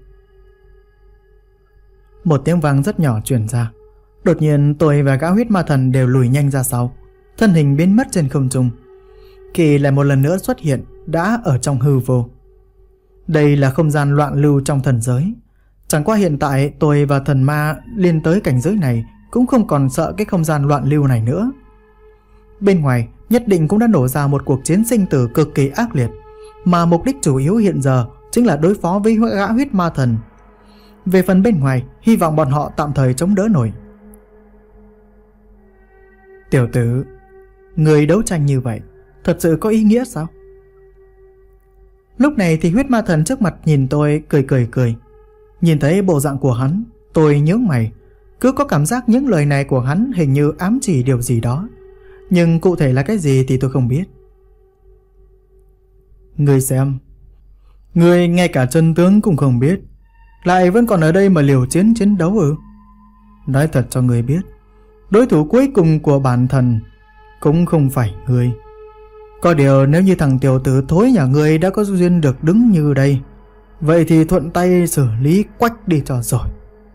Speaker 1: Một tiếng vang rất nhỏ truyền ra. Đột nhiên tôi và gã huyết ma thần đều lùi nhanh ra sau, thân hình biến mất trên không trung. Kỳ lại một lần nữa xuất hiện đã ở trong hư vô. Đây là không gian loạn lưu trong thần giới. Chẳng qua hiện tại tôi và thần ma liên tới cảnh giới này cũng không còn sợ cái không gian loạn lưu này nữa. Bên ngoài nhất định cũng đã nổ ra một cuộc chiến sinh tử cực kỳ ác liệt, mà mục đích chủ yếu hiện giờ chính là đối phó với gã huyết ma thần. Về phần bên ngoài, hy vọng bọn họ tạm thời chống đỡ nổi. Tiểu tử, người đấu tranh như vậy thật sự có ý nghĩa sao? Lúc này thì huyết ma thần trước mặt nhìn tôi cười. Nhìn thấy bộ dạng của hắn, tôi nhướng mày. Cứ có cảm giác những lời này của hắn hình như ám chỉ điều gì đó, nhưng cụ thể là cái gì thì tôi không biết. Ngươi xem, ngươi ngay cả chân tướng cũng không biết, lại vẫn còn ở đây mà liều chiến đấu ư? Nói thật cho ngươi biết, đối thủ cuối cùng của bản thần cũng không phải ngươi. Có điều nếu như thằng tiểu tử thối nhà ngươi đã có duyên được đứng như đây, vậy thì thuận tay xử lý quách đi cho rồi.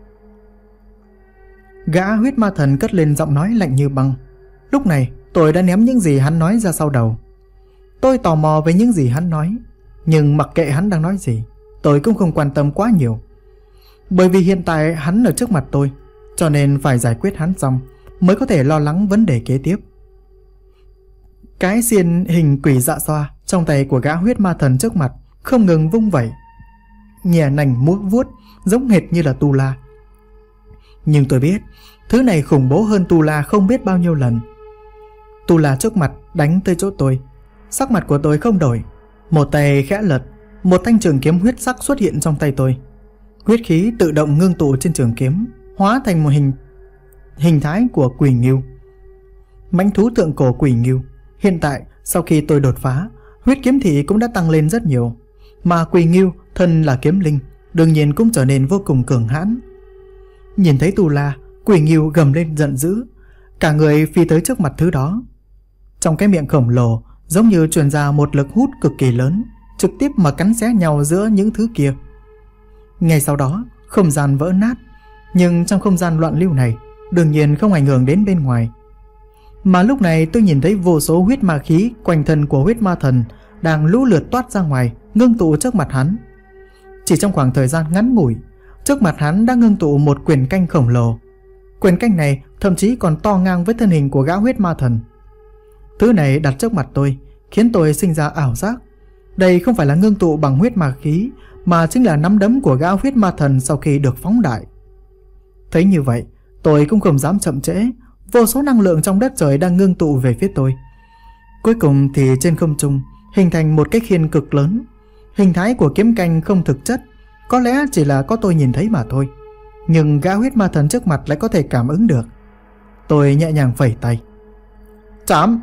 Speaker 1: Gã huyết ma thần cất lên giọng nói lạnh như băng. Lúc này tôi đã ném những gì hắn nói ra sau đầu. Tôi tò mò về những gì hắn nói, nhưng mặc kệ hắn đang nói gì, tôi cũng không quan tâm quá nhiều. Bởi vì hiện tại hắn ở trước mặt tôi, cho nên phải giải quyết hắn xong mới có thể lo lắng vấn đề kế tiếp. Cái xiên hình quỷ dạ xoa trong tay của gã huyết ma thần trước mặt không ngừng vung vẩy, nhẹ nành múa vuốt giống hệt như là tu la. Nhưng tôi biết thứ này khủng bố hơn tu la không biết bao nhiêu lần. Tu la trước mặt đánh tới chỗ tôi, sắc mặt của tôi không đổi. Một tay khẽ lật, một thanh trường kiếm huyết sắc xuất hiện trong tay tôi. Huyết khí tự động ngưng tụ trên trường kiếm, hóa thành một hình thái của quỷ ngưu, mãnh thú thượng cổ quỷ ngưu. Hiện tại sau khi tôi đột phá, huyết kiếm thị cũng đã tăng lên rất nhiều, mà quỷ ngưu thân là kiếm linh, đương nhiên cũng trở nên vô cùng cường hãn. Nhìn thấy tu la, quỷ ngưu gầm lên giận dữ, cả người phi tới trước mặt thứ đó. Trong cái miệng khổng lồ giống như truyền ra một lực hút cực kỳ lớn, trực tiếp mà cắn xé nhau giữa những thứ kia. Ngay sau đó không gian vỡ nát, nhưng trong không gian loạn lưu này đương nhiên không ảnh hưởng đến bên ngoài. Mà lúc này tôi nhìn thấy vô số huyết ma khí quanh thân của huyết ma thần đang lũ lượt toát ra ngoài, ngưng tụ trước mặt hắn. Chỉ trong khoảng thời gian ngắn ngủi, trước mặt hắn đã ngưng tụ một quyền canh khổng lồ. Quyền canh này thậm chí còn to ngang với thân hình của gã huyết ma thần. Thứ này đặt trước mặt tôi khiến tôi sinh ra ảo giác. Đây không phải là ngưng tụ bằng huyết ma khí, mà chính là nắm đấm của gã huyết ma thần sau khi được phóng đại. Thấy như vậy, tôi cũng không dám chậm trễ. Vô số năng lượng trong đất trời đang ngưng tụ về phía tôi. Cuối cùng thì trên không trung hình thành một cái khiên cực lớn. Hình thái của kiếm canh không thực chất, có lẽ chỉ là có tôi nhìn thấy mà thôi, nhưng gã huyết ma thần trước mặt lại có thể cảm ứng được. Tôi nhẹ nhàng phẩy tay, chạm.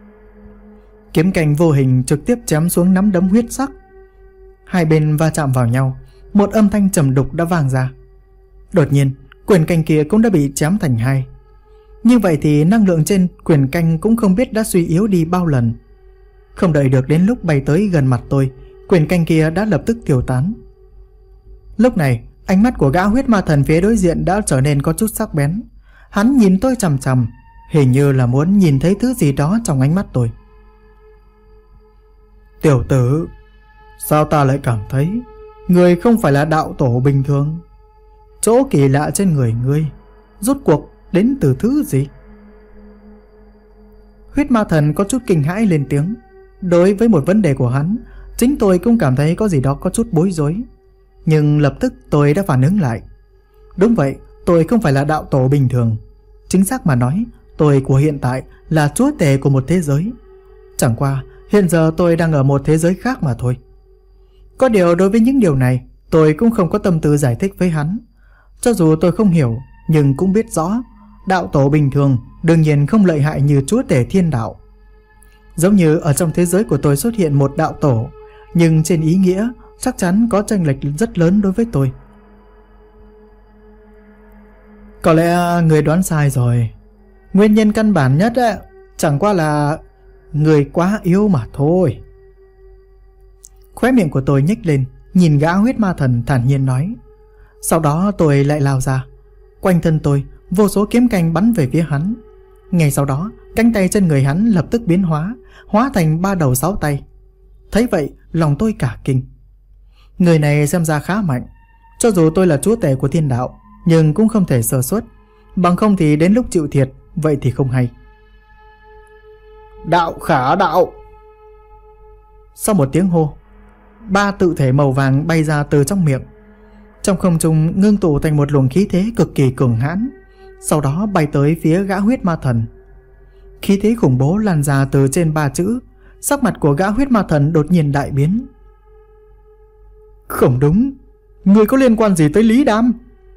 Speaker 1: Kiếm canh vô hình trực tiếp chém xuống nắm đấm huyết sắc. Hai bên va chạm vào nhau, một âm thanh trầm đục đã vang ra. Đột nhiên quyền canh kia cũng đã bị chém thành hai. Như vậy thì năng lượng trên quyền canh cũng không biết đã suy yếu đi bao lần. Không đợi được đến lúc bay tới gần mặt tôi, quyền canh kia đã lập tức tiêu tán. Lúc này ánh mắt của gã huyết ma thần phía đối diện đã trở nên có chút sắc bén. Hắn nhìn tôi chằm chằm, hình như là muốn nhìn thấy thứ gì đó trong ánh mắt tôi. Tiểu tử, sao ta lại cảm thấy người không phải là đạo tổ bình thường? Chỗ kỳ lạ trên người ngươi rốt cuộc đến từ thứ gì? Huyết ma thần có chút kinh hãi lên tiếng. Đối với một vấn đề của hắn, chính tôi cũng cảm thấy có gì đó có chút bối rối. Nhưng lập tức tôi đã phản ứng lại. Đúng vậy, tôi không phải là đạo tổ bình thường. Chính xác mà nói, tôi của hiện tại là chúa tể của một thế giới. Chẳng qua hiện giờ tôi đang ở một thế giới khác mà thôi. Có điều đối với những điều này, tôi cũng không có tâm tư giải thích với hắn. Cho dù tôi không hiểu, nhưng cũng biết rõ đạo tổ bình thường đương nhiên không lợi hại như chúa tể thiên đạo. Giống như ở trong thế giới của tôi xuất hiện một đạo tổ, nhưng trên ý nghĩa chắc chắn có chênh lệch rất lớn đối với tôi. Có lẽ người đoán sai rồi. Nguyên nhân căn bản nhất ấy, chẳng qua là người quá yếu mà thôi. Khóe miệng của tôi nhếch lên, nhìn gã huyết ma thần thản nhiên nói. Sau đó tôi lại lao ra. Quanh thân tôi vô số kiếm canh bắn về phía hắn. Ngay sau đó cánh tay trên người hắn lập tức biến hóa thành 3 đầu 6 tay. Thấy vậy lòng tôi cả kinh. Người này xem ra khá mạnh. Cho dù tôi là chúa tể của thiên đạo, nhưng cũng không thể sơ suất, bằng không thì đến lúc chịu thiệt, vậy thì không hay. Đạo khả đạo. Sau một tiếng hô, 3 tự thể màu vàng bay ra từ trong miệng. trong không trung ngưng tụ thành một luồng khí thế cực kỳ cường hãn, sau đó bay tới phía gã huyết ma thần. Khí thế khủng bố lan ra từ trên 3 chữ, sắc mặt của gã huyết ma thần đột nhiên đại biến. Không đúng, người có liên quan gì tới Lý Đam?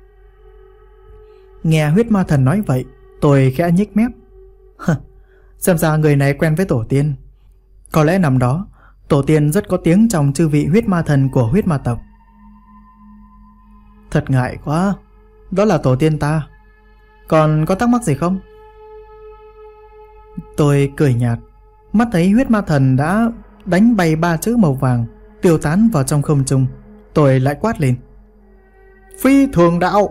Speaker 1: Nghe huyết ma thần nói vậy, tôi khẽ nhếch mép. Xem ra người này quen với tổ tiên. Có lẽ năm đó tổ tiên rất có tiếng trong chư vị huyết ma thần của huyết ma tộc. Thật ngại quá, đó là tổ tiên ta. Còn có thắc mắc gì không? Tôi cười nhạt, mắt thấy huyết ma thần đã đánh bay 3 chữ màu vàng, tiêu tán vào trong không trung. Tôi lại quát lên: Phi thường đạo!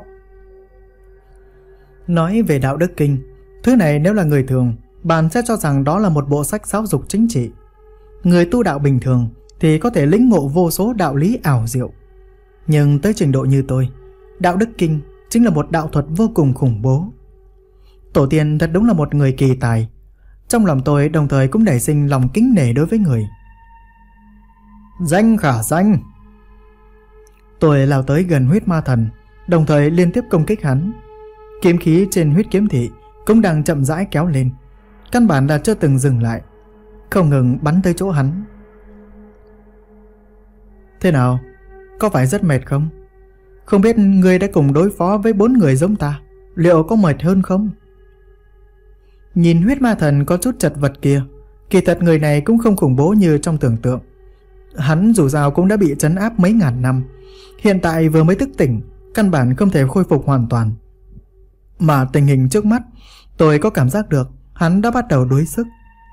Speaker 1: Nói về đạo đức kinh, thứ này nếu là người thường, bạn sẽ cho rằng đó là một bộ sách giáo dục chính trị. Người tu đạo bình thường thì có thể lĩnh ngộ vô số đạo lý ảo diệu. Nhưng tới trình độ như tôi, đạo đức kinh chính là một đạo thuật vô cùng khủng bố. Tổ tiên thật đúng là một người kỳ tài. Trong lòng tôi đồng thời cũng nảy sinh lòng kính nể đối với người. Danh khả danh! Tôi lao tới gần huyết ma thần, đồng thời liên tiếp công kích hắn. Kiếm khí trên huyết kiếm thị cũng đang chậm rãi kéo lên, căn bản là chưa từng dừng lại, không ngừng bắn tới chỗ hắn. Thế nào? Có phải rất mệt không? Không biết ngươi đã cùng đối phó với 4 người giống ta, liệu có mệt hơn không? Nhìn huyết ma thần có chút chật vật kia, kỳ thật người này cũng không khủng bố như trong tưởng tượng. Hắn dù sao cũng đã bị trấn áp mấy ngàn năm, hiện tại vừa mới thức tỉnh, căn bản không thể khôi phục hoàn toàn. Mà tình hình trước mắt, tôi có cảm giác được hắn đã bắt đầu đuối sức.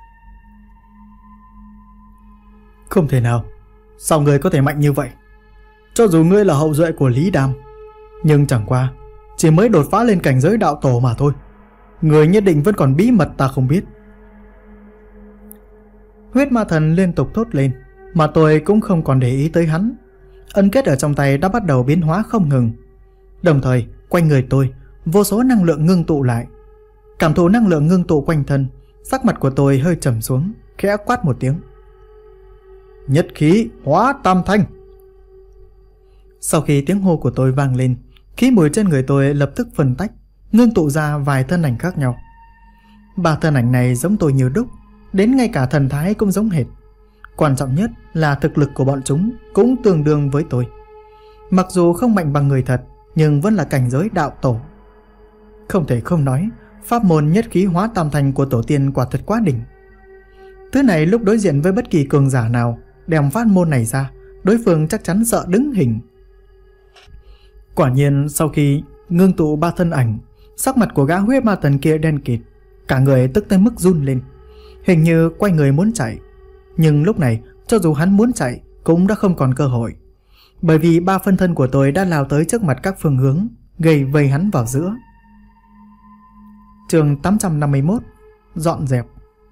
Speaker 1: Không thể nào, sao ngươi có thể mạnh như vậy? Cho dù ngươi là hậu duệ của Lý Đam, nhưng chẳng qua chỉ mới đột phá lên cảnh giới đạo tổ mà thôi. Ngươi nhất định vẫn còn bí mật ta không biết. Huyết ma thần liên tục thốt lên, mà tôi cũng không còn để ý tới hắn. Ấn kết ở trong tay đã bắt đầu biến hóa không ngừng. Đồng thời quanh người tôi vô số năng lượng ngưng tụ lại. Cảm thụ năng lượng ngưng tụ quanh thân, sắc mặt của tôi hơi trầm xuống, khẽ quát một tiếng: Nhất khí hóa tam thanh! Sau khi tiếng hô của tôi vang lên, khí mùi trên người tôi lập tức phân tách, ngưng tụ ra vài thân ảnh khác nhau. 3 thân ảnh này giống tôi như đúc, đến ngay cả thần thái cũng giống hệt. Quan trọng nhất là thực lực của bọn chúng cũng tương đương với tôi. Mặc dù không mạnh bằng người thật, nhưng vẫn là cảnh giới đạo tổ. Không thể không nói, pháp môn nhất khí hóa tam thanh của tổ tiên quả thật quá đỉnh. Thứ này lúc đối diện với bất kỳ cường giả nào đem pháp môn này ra, đối phương chắc chắn sợ đứng hình. Quả nhiên sau khi ngưng tụ 3 thân ảnh, sắc mặt của gã huyết ma thần kia đen kịt, cả người tức tới mức run lên, hình như quay người muốn chạy. Nhưng lúc này cho dù hắn muốn chạy cũng đã không còn cơ hội, bởi vì 3 phân thân của tôi đã lao tới trước mặt các phương hướng, gây vây hắn vào giữa. Chương 851: Dọn dẹp.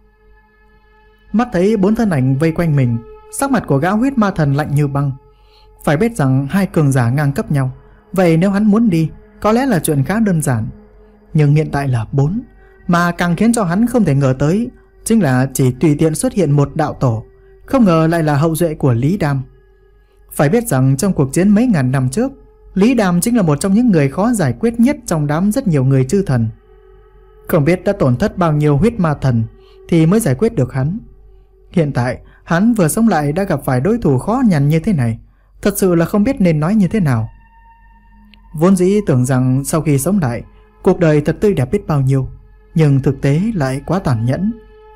Speaker 1: Mắt thấy 4 thân ảnh vây quanh mình, sắc mặt của gã huyết ma thần lạnh như băng. Phải biết rằng 2 cường giả ngang cấp nhau, vậy nếu hắn muốn đi có lẽ là chuyện khá đơn giản. Nhưng hiện tại là 4, mà càng khiến cho hắn không thể ngờ tới chính là chỉ tùy tiện xuất hiện một đạo tổ, không ngờ lại là hậu duệ của Lý Đam. Phải biết rằng trong cuộc chiến mấy ngàn năm trước, Lý Đam chính là một trong những người khó giải quyết nhất trong đám rất nhiều người chư thần. Không biết đã tổn thất bao nhiêu huyết ma thần thì mới giải quyết được hắn. Hiện tại hắn vừa sống lại đã gặp phải đối thủ khó nhằn như thế này, thật sự là không biết nên nói như thế nào. Vốn dĩ tưởng rằng sau khi sống lại, cuộc đời thật tươi đẹp biết bao nhiêu, nhưng thực tế lại quá tàn nhẫn.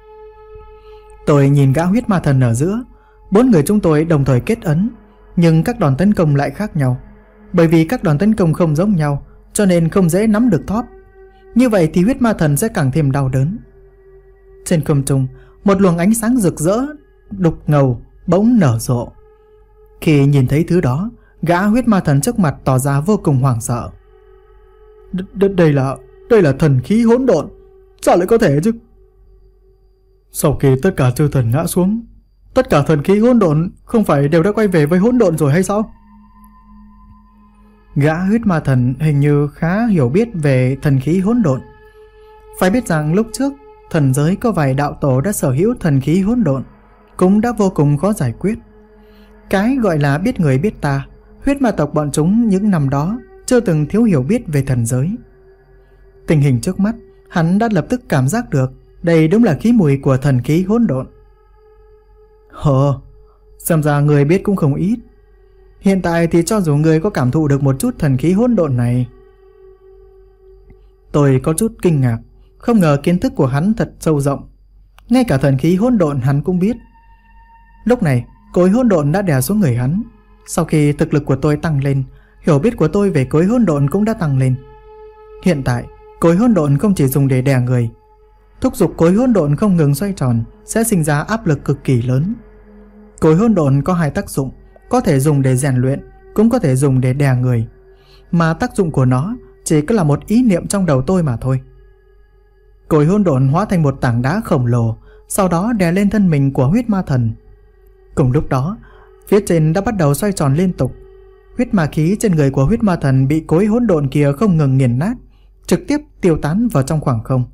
Speaker 1: Tôi nhìn gã huyết ma thần ở giữa, 4 người chúng tôi đồng thời kết ấn, nhưng các đòn tấn công lại khác nhau. Bởi vì các đòn tấn công không giống nhau, cho nên không dễ nắm được thóp. Như vậy thì huyết ma thần sẽ càng thêm đau đớn. Trên không trung, một luồng ánh sáng rực rỡ, đục ngầu bỗng nở rộ. Khi nhìn thấy thứ đó, gã huyết ma thần trước mặt tỏ ra vô cùng hoảng sợ. Đây là thần khí hỗn độn, sao lại có thể chứ? Sau khi tất cả chư thần ngã xuống, tất cả thần khí hỗn độn không phải đều đã quay về với hỗn độn rồi hay sao? Gã huyết ma thần hình như khá hiểu biết về thần khí hỗn độn. Phải biết rằng lúc trước thần giới có vài đạo tổ đã sở hữu thần khí hỗn độn, cũng đã vô cùng khó giải quyết. Cái gọi là biết người biết ta, huyết ma tộc bọn chúng những năm đó chưa từng thiếu hiểu biết về thần giới. Tình hình trước mắt, hắn đã lập tức cảm giác được đây đúng là khí mùi của thần khí hỗn độn. Xem ra người biết cũng không ít. Hiện tại thì cho dù người có cảm thụ được một chút thần khí hỗn độn này. Tôi có chút kinh ngạc, không ngờ kiến thức của hắn thật sâu rộng. Ngay cả thần khí hỗn độn hắn cũng biết. Lúc này, cối hỗn độn đã đè xuống người hắn. Sau khi thực lực của tôi tăng lên, hiểu biết của tôi về cối hỗn độn cũng đã tăng lên. Hiện tại, cối hỗn độn không chỉ dùng để đè người. Thúc giục cối hỗn độn không ngừng xoay tròn sẽ sinh ra áp lực cực kỳ lớn. Cối hỗn độn có hai tác dụng, có thể dùng để rèn luyện, cũng có thể dùng để đè người. Mà tác dụng của nó chỉ có là một ý niệm trong đầu tôi mà thôi. Cối hỗn độn hóa thành một tảng đá khổng lồ, sau đó đè lên thân mình của huyết ma thần. Cùng lúc đó, phía trên đã bắt đầu xoay tròn liên tục. Huyết ma khí trên người của huyết ma thần bị cối hỗn độn kia không ngừng nghiền nát, trực tiếp tiêu tán vào trong khoảng không.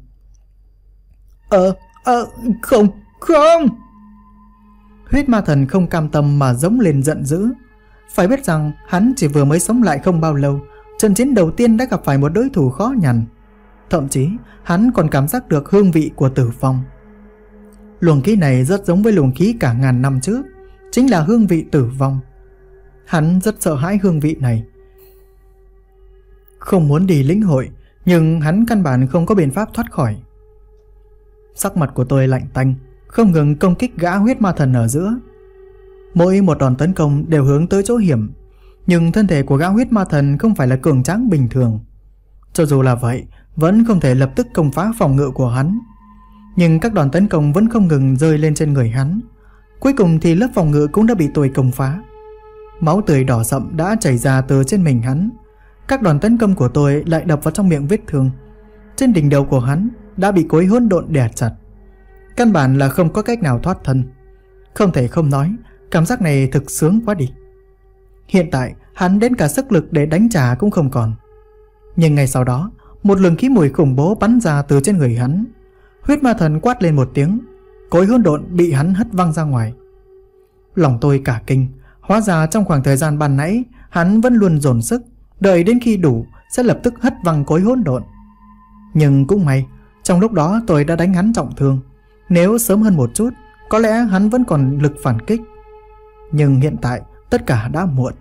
Speaker 1: Không! Huyết ma thần không cam tâm mà giống lên giận dữ. Phải biết rằng hắn chỉ vừa mới sống lại không bao lâu, trận chiến đầu tiên đã gặp phải một đối thủ khó nhằn. Thậm chí hắn còn cảm giác được hương vị của tử vong. Luồng khí này rất giống với luồng khí cả ngàn năm trước, chính là hương vị tử vong. Hắn rất sợ hãi hương vị này, không muốn đi lĩnh hội, nhưng hắn căn bản không có biện pháp thoát khỏi. Sắc mặt của tôi lạnh tanh, không ngừng công kích gã huyết ma thần ở giữa. Mỗi một đòn tấn công đều hướng tới chỗ hiểm, nhưng thân thể của gã huyết ma thần không phải là cường tráng bình thường. Cho dù là vậy, vẫn không thể lập tức công phá phòng ngự của hắn. Nhưng các đòn tấn công vẫn không ngừng rơi lên trên người hắn. Cuối cùng thì lớp phòng ngự cũng đã bị tôi công phá. Máu tươi đỏ sậm đã chảy ra từ trên mình hắn. Các đòn tấn công của tôi lại đập vào trong miệng vết thương. Trên đỉnh đầu của hắn đã bị cối hỗn độn đè chặt. Căn bản là không có cách nào thoát thân. Không thể không nói, cảm giác này thực sướng quá đi. Hiện tại hắn đến cả sức lực để đánh trả cũng không còn. Nhưng ngay sau đó, một luồng khí mùi khủng bố bắn ra từ trên người hắn. Huyết ma thần quát lên một tiếng, cối hỗn độn bị hắn hất văng ra ngoài. Lòng tôi cả kinh, hóa ra trong khoảng thời gian ban nãy hắn vẫn luôn dồn sức, đợi đến khi đủ sẽ lập tức hất văng cối hỗn độn. Nhưng cũng may, trong lúc đó tôi đã đánh hắn trọng thương. Nếu sớm hơn một chút, có lẽ hắn vẫn còn lực phản kích. Nhưng hiện tại tất cả đã muộn.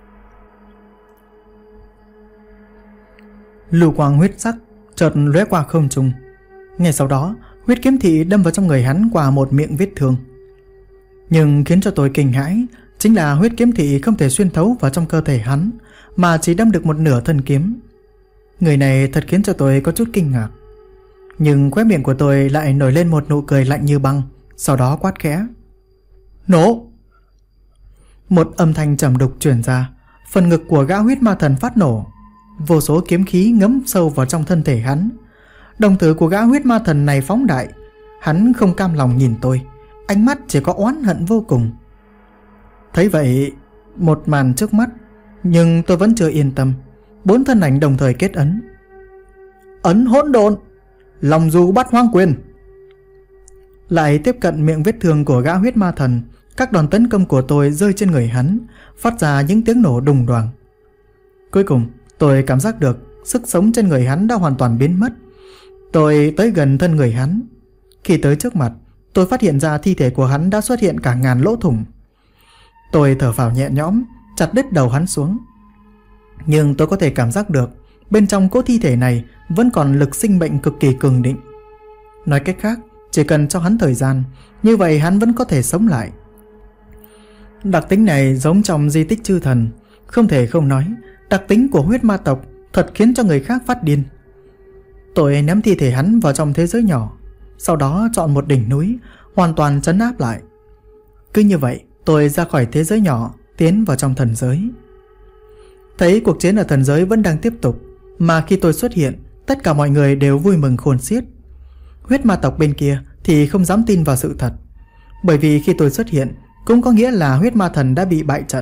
Speaker 1: Lưu quang huyết sắc chợt lóe qua không trung. Ngay sau đó, huyết kiếm thị đâm vào trong người hắn qua một miệng vết thương. Nhưng khiến cho tôi kinh hãi chính là huyết kiếm thị không thể xuyên thấu vào trong cơ thể hắn, mà chỉ đâm được một nửa thân kiếm. Người này thật khiến cho tôi có chút kinh ngạc. Nhưng khóe miệng của tôi lại nổi lên một nụ cười lạnh như băng, sau đó quát khẽ: Nổ! Một âm thanh trầm đục truyền ra, phần ngực của gã huyết ma thần phát nổ. Vô số kiếm khí ngấm sâu vào trong thân thể hắn. Đồng tử của gã huyết ma thần này phóng đại. Hắn không cam lòng nhìn tôi, ánh mắt chỉ có oán hận vô cùng. Thấy vậy một màn trước mắt, nhưng tôi vẫn chưa yên tâm. 4 thân ảnh đồng thời kết ấn. Ấn hỗn độn, Long Du Bát Hoang Quyền. Lại tiếp cận miệng vết thương của gã huyết ma thần. Các đòn tấn công của tôi rơi trên người hắn, phát ra những tiếng nổ đùng đoàng. Cuối cùng tôi cảm giác được sức sống trên người hắn đã hoàn toàn biến mất. Tôi tới gần thân người hắn. Khi tới trước mặt, tôi phát hiện ra thi thể của hắn đã xuất hiện cả ngàn lỗ thủng. Tôi thở phào nhẹ nhõm, chặt đứt đầu hắn xuống. Nhưng tôi có thể cảm giác được bên trong cỗ thi thể này vẫn còn lực sinh mệnh cực kỳ cường định. Nói cách khác, chỉ cần cho hắn thời gian, như vậy hắn vẫn có thể sống lại. Đặc tính này giống trong di tích chư thần. Không thể không nói, đặc tính của huyết ma tộc thật khiến cho người khác phát điên. Tôi ném thi thể hắn vào trong thế giới nhỏ, sau đó chọn một đỉnh núi, hoàn toàn trấn áp lại. Cứ như vậy, tôi ra khỏi thế giới nhỏ, tiến vào trong thần giới. Thấy cuộc chiến ở thần giới vẫn đang tiếp tục, mà khi tôi xuất hiện, tất cả mọi người đều vui mừng khôn xiết. Huyết ma tộc bên kia thì không dám tin vào sự thật, bởi vì khi tôi xuất hiện cũng có nghĩa là huyết ma thần đã bị bại trận.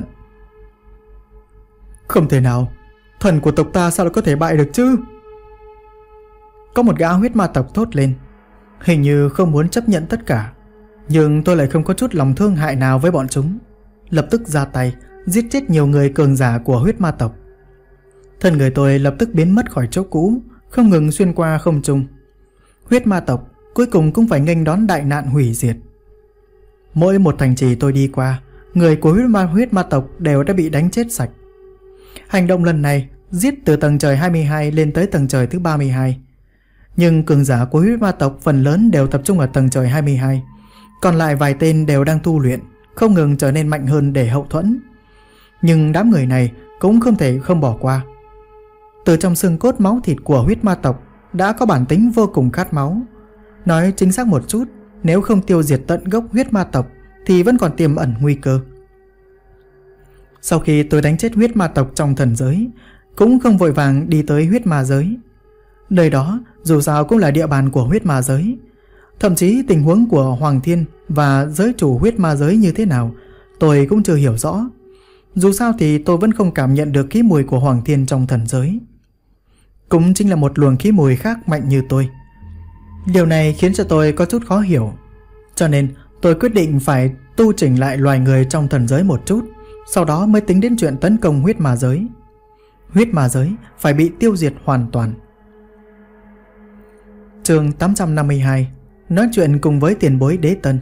Speaker 1: Không thể nào, thần của tộc ta sao lại có thể bại được chứ? Có một gã huyết ma tộc thốt lên, hình như không muốn chấp nhận tất cả. Nhưng tôi lại không có chút lòng thương hại nào với bọn chúng. Lập tức ra tay, giết chết nhiều người cường giả của huyết ma tộc. Thân người tôi lập tức biến mất khỏi chỗ cũ, không ngừng xuyên qua không trung. Huyết ma tộc cuối cùng cũng phải nghênh đón đại nạn hủy diệt. Mỗi một thành trì tôi đi qua, người của huyết ma tộc đều đã bị đánh chết sạch. Hành động lần này giết từ tầng trời 22 lên tới tầng trời thứ 32. Nhưng cường giả của huyết ma tộc phần lớn đều tập trung ở tầng trời 22. Còn lại vài tên đều đang tu luyện, không ngừng trở nên mạnh hơn để hậu thuẫn. Nhưng đám người này cũng không thể không bỏ qua. Từ trong xương cốt máu thịt của huyết ma tộc đã có bản tính vô cùng khát máu. Nói chính xác một chút, nếu không tiêu diệt tận gốc huyết ma tộc thì vẫn còn tiềm ẩn nguy cơ. Sau khi tôi đánh chết huyết ma tộc trong thần giới, cũng không vội vàng đi tới huyết ma giới. Nơi đó dù sao cũng là địa bàn của huyết ma giới. Thậm chí tình huống của Hoàng Thiên và giới chủ huyết ma giới như thế nào tôi cũng chưa hiểu rõ. Dù sao thì tôi vẫn không cảm nhận được khí mùi của Hoàng Thiên trong thần giới. Cũng chính là một luồng khí mùi khác mạnh như tôi. Điều này khiến cho tôi có chút khó hiểu. Cho nên tôi quyết định phải tu chỉnh lại loài người trong thần giới một chút, sau đó mới tính đến chuyện tấn công huyết ma giới. Huyết ma giới phải bị tiêu diệt hoàn toàn. Chương 852. Nói chuyện cùng với tiền bối Đế Tân.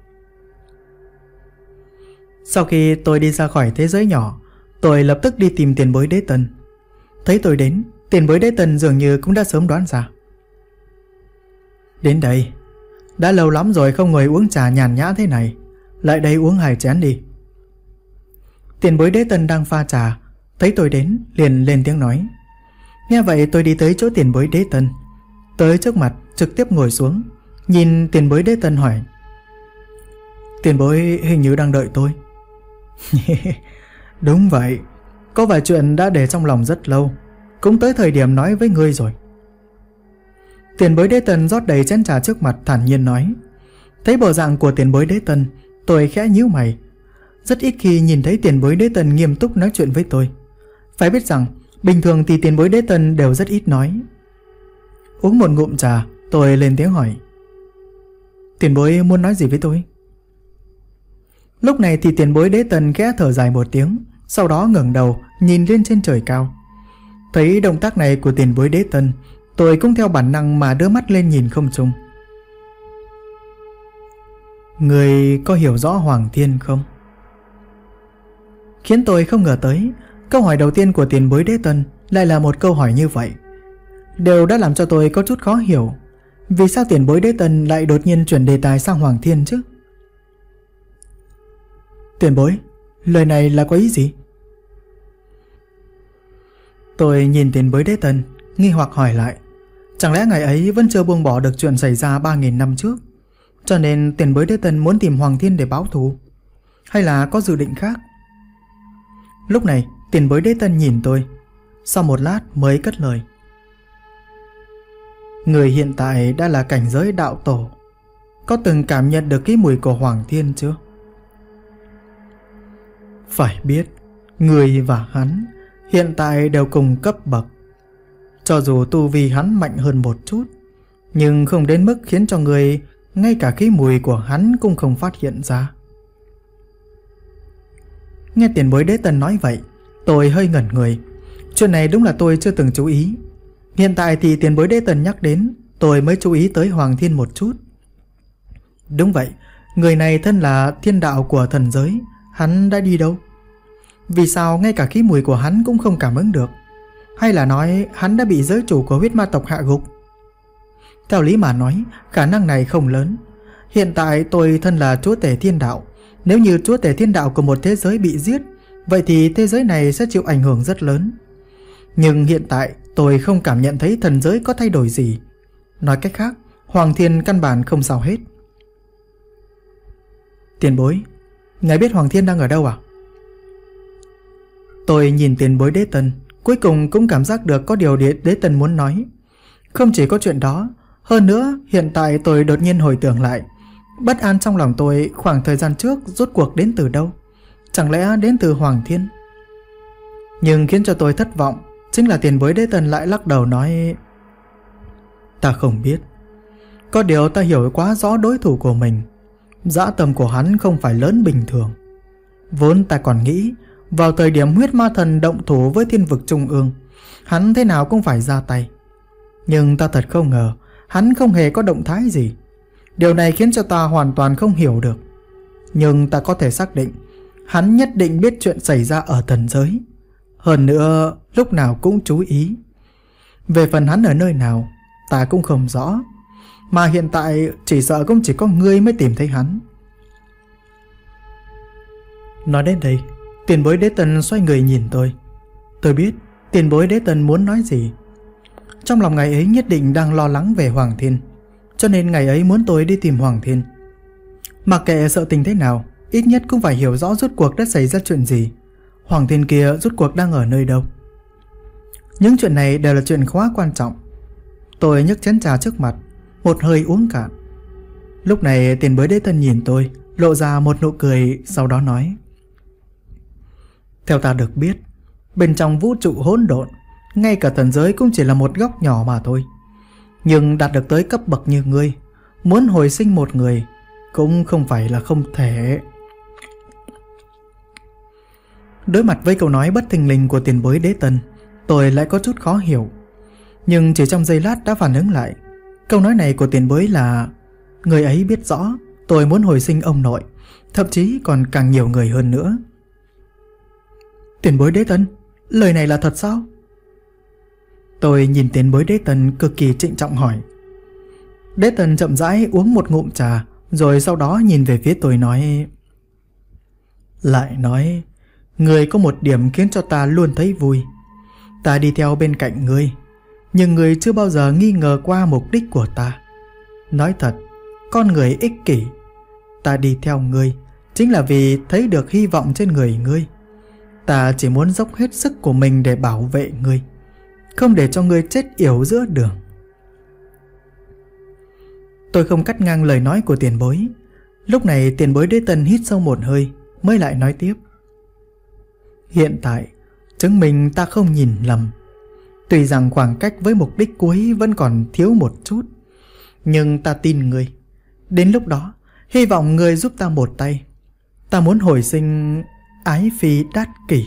Speaker 1: Sau khi tôi đi ra khỏi thế giới nhỏ, tôi lập tức đi tìm tiền bối Đế Tân. Thấy tôi đến, tiền bối Đế Tân dường như cũng đã sớm đoán ra. Đến đây, đã lâu lắm rồi không ngồi uống trà nhàn nhã thế này, lại đây uống 2 chén đi. Tiền bối Đế Tân đang pha trà, thấy tôi đến liền lên tiếng nói. Nghe vậy tôi đi tới chỗ tiền bối Đế Tân, tới trước mặt trực tiếp ngồi xuống, nhìn tiền bối Đế Tân hỏi. Tiền bối hình như đang đợi tôi. Đúng vậy, có vài chuyện đã để trong lòng rất lâu, cũng tới thời điểm nói với ngươi rồi. Tiền bối Đế Tân rót đầy chén trà trước mặt thản nhiên nói. Thấy bộ dạng của tiền bối Đế Tân, tôi khẽ nhíu mày. Rất ít khi nhìn thấy tiền bối Đế Tân nghiêm túc nói chuyện với tôi. Phải biết rằng bình thường thì tiền bối Đế Tân đều rất ít nói. Uống một ngụm trà, tôi lên tiếng hỏi. Tiền bối muốn nói gì với tôi? Lúc này thì tiền bối Đế Tân khẽ thở dài một tiếng, sau đó ngẩng đầu nhìn lên trên trời cao. Thấy động tác này của tiền bối Đế Tân, tôi cũng theo bản năng mà đưa mắt lên nhìn không trung. Người có hiểu rõ Hoàng Thiên không? Khiến tôi không ngờ tới, câu hỏi đầu tiên của tiền bối Đế Tân lại là một câu hỏi như vậy. Điều đã làm cho tôi có chút khó hiểu. Vì sao tiền bối Đế Tân lại đột nhiên chuyển đề tài sang Hoàng Thiên chứ? Tiền bối, lời này là có ý gì? Tôi nhìn tiền bối Đế Tân, nghi hoặc hỏi lại. Chẳng lẽ ngày ấy vẫn chưa buông bỏ được chuyện xảy ra 3.000 năm trước, cho nên tiền bối Đế Tân muốn tìm Hoàng Thiên để báo thù? Hay là có dự định khác? Lúc này tiền bối Đế Tân nhìn tôi, sau một lát mới cất lời. Người hiện tại đã là cảnh giới đạo tổ, có từng cảm nhận được cái mùi của Hoàng Thiên chưa? Phải biết, người và hắn hiện tại đều cùng cấp bậc. Cho dù tu vi hắn mạnh hơn một chút, nhưng không đến mức khiến cho người ngay cả cái mùi của hắn cũng không phát hiện ra. Nghe tiền bối Đế Tân nói vậy, tôi hơi ngẩn người. Chuyện này đúng là tôi chưa từng chú ý. Hiện tại thì tiền bối Đế Tân nhắc đến, tôi mới chú ý tới Hoàng Thiên một chút. Đúng vậy, người này thân là thiên đạo của thần giới, hắn đã đi đâu? Vì sao ngay cả khí mùi của hắn cũng không cảm ứng được? Hay là nói hắn đã bị giới chủ của huyết ma tộc hạ gục? Theo lý mà nói, khả năng này không lớn. Hiện tại tôi thân là chúa tể thiên đạo. Nếu như chúa tể thiên đạo của một thế giới bị giết, vậy thì thế giới này sẽ chịu ảnh hưởng rất lớn. Nhưng hiện tại tôi không cảm nhận thấy thần giới có thay đổi gì. Nói cách khác, Hoàng Thiên căn bản không sao hết. Tiền bối, ngài biết Hoàng Thiên đang ở đâu à? Tôi nhìn tiền bối Đế Tân, cuối cùng cũng cảm giác được có điều Đế Tân muốn nói. Không chỉ có chuyện đó, hơn nữa hiện tại tôi đột nhiên hồi tưởng lại, bất an trong lòng tôi khoảng thời gian trước rốt cuộc đến từ đâu? Chẳng lẽ đến từ Hoàng Thiên? Nhưng khiến cho tôi thất vọng chính là tiền bối Đế Tân lại lắc đầu nói: Ta không biết. Có điều ta hiểu quá rõ đối thủ của mình. Dã tâm của hắn không phải lớn bình thường. Vốn ta còn nghĩ Vào thời điểm huyết ma thần động thủ với thiên vực trung ương, hắn thế nào cũng phải ra tay. Nhưng ta thật không ngờ hắn không hề có động thái gì. Điều này khiến cho ta hoàn toàn không hiểu được. Nhưng ta có thể xác định hắn nhất định biết chuyện xảy ra ở thần giới. Hơn nữa lúc nào cũng chú ý. Về phần hắn ở nơi nào ta cũng không rõ. Mà hiện tại chỉ sợ cũng chỉ có ngươi mới tìm thấy hắn. Nói đến đây, tiền bối Đế Tân xoay người nhìn tôi. Tôi biết tiền bối Đế Tân muốn nói gì. Trong lòng ngài ấy nhất định đang lo lắng về Hoàng Thiên, cho nên ngài ấy muốn tôi đi tìm Hoàng Thiên. Mặc kệ sợ tình thế nào, ít nhất cũng phải hiểu rõ rốt cuộc đã xảy ra chuyện gì. Hoàng Thiên kia rốt cuộc đang ở nơi đâu. Những chuyện này đều là chuyện quá quan trọng. Tôi nhấc chén trà trước mặt, một hơi uống cạn. Lúc này tiền bối Đế Tân nhìn tôi, lộ ra một nụ cười, sau đó nói: Theo ta được biết, bên trong vũ trụ hỗn độn, ngay cả thần giới cũng chỉ là một góc nhỏ mà thôi. Nhưng đạt được tới cấp bậc như ngươi, muốn hồi sinh một người cũng không phải là không thể. Đối mặt với câu nói bất thình lình của tiền bối Đế Tân, tôi lại có chút khó hiểu. Nhưng chỉ trong giây lát đã phản ứng lại. Câu nói này của tiền bối là người ấy biết rõ tôi muốn hồi sinh ông nội, thậm chí còn càng nhiều người hơn nữa. Tiền bối Đế Tân, lời này là thật sao? Tôi nhìn tiền bối Đế Tân cực kỳ trịnh trọng hỏi. Đế Tân chậm rãi uống một ngụm trà, rồi sau đó nhìn về phía tôi nói: Lại nói, ngươi có một điểm khiến cho ta luôn thấy vui. Ta đi theo bên cạnh ngươi, nhưng ngươi chưa bao giờ nghi ngờ qua mục đích của ta. Nói thật, con người ích kỷ. Ta đi theo ngươi chính là vì thấy được hy vọng trên người ngươi. Ta chỉ muốn dốc hết sức của mình để bảo vệ ngươi, không để cho ngươi chết yểu giữa đường. Tôi không cắt ngang lời nói của tiền bối. Lúc này tiền bối Đế Tân hít sâu một hơi, mới lại nói tiếp: Hiện tại chứng minh ta không nhìn lầm. Tuy rằng khoảng cách với mục đích cuối vẫn còn thiếu một chút, nhưng ta tin ngươi. Đến lúc đó, hy vọng ngươi giúp ta một tay. Ta muốn hồi sinh Ái Phi Đát Kỷ.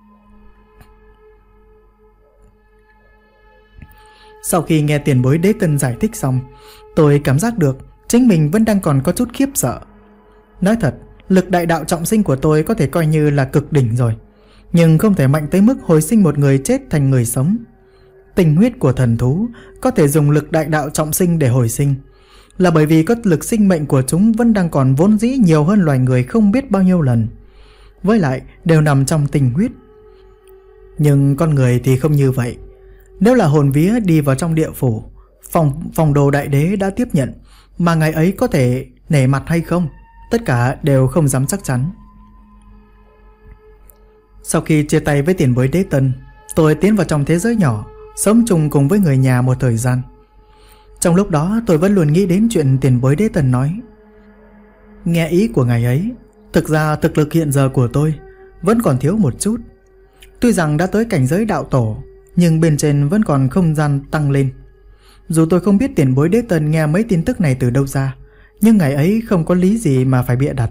Speaker 1: Sau khi nghe tiền bối Đế Tân giải thích xong, tôi cảm giác được chính mình vẫn đang còn có chút khiếp sợ. Nói thật, lực đại đạo trọng sinh của tôi có thể coi như là cực đỉnh rồi, nhưng không thể mạnh tới mức hồi sinh một người chết thành người sống. Tinh huyết của thần thú có thể dùng lực đại đạo trọng sinh để hồi sinh, là bởi vì có lực sinh mệnh của chúng vẫn đang còn vốn dĩ nhiều hơn loài người không biết bao nhiêu lần. Với lại đều nằm trong tinh huyết. Nhưng con người thì không như vậy. Nếu là hồn vía đi vào trong địa phủ, phòng đồ đại đế đã tiếp nhận, mà ngày ấy có thể nể mặt hay không, tất cả đều không dám chắc chắn. Sau khi chia tay với tiền bối Đế Tân, tôi tiến vào trong thế giới nhỏ, sống chung cùng với người nhà một thời gian. Trong lúc đó tôi vẫn luôn nghĩ đến chuyện tiền bối Đế Tân nói. Nghe ý của ngài ấy, thực ra thực lực hiện giờ của tôi vẫn còn thiếu một chút. Tuy rằng đã tới cảnh giới đạo tổ, nhưng bên trên vẫn còn không gian tăng lên. Dù tôi không biết tiền bối Đế Tân nghe mấy tin tức này từ đâu ra, nhưng ngài ấy không có lý gì mà phải bịa đặt.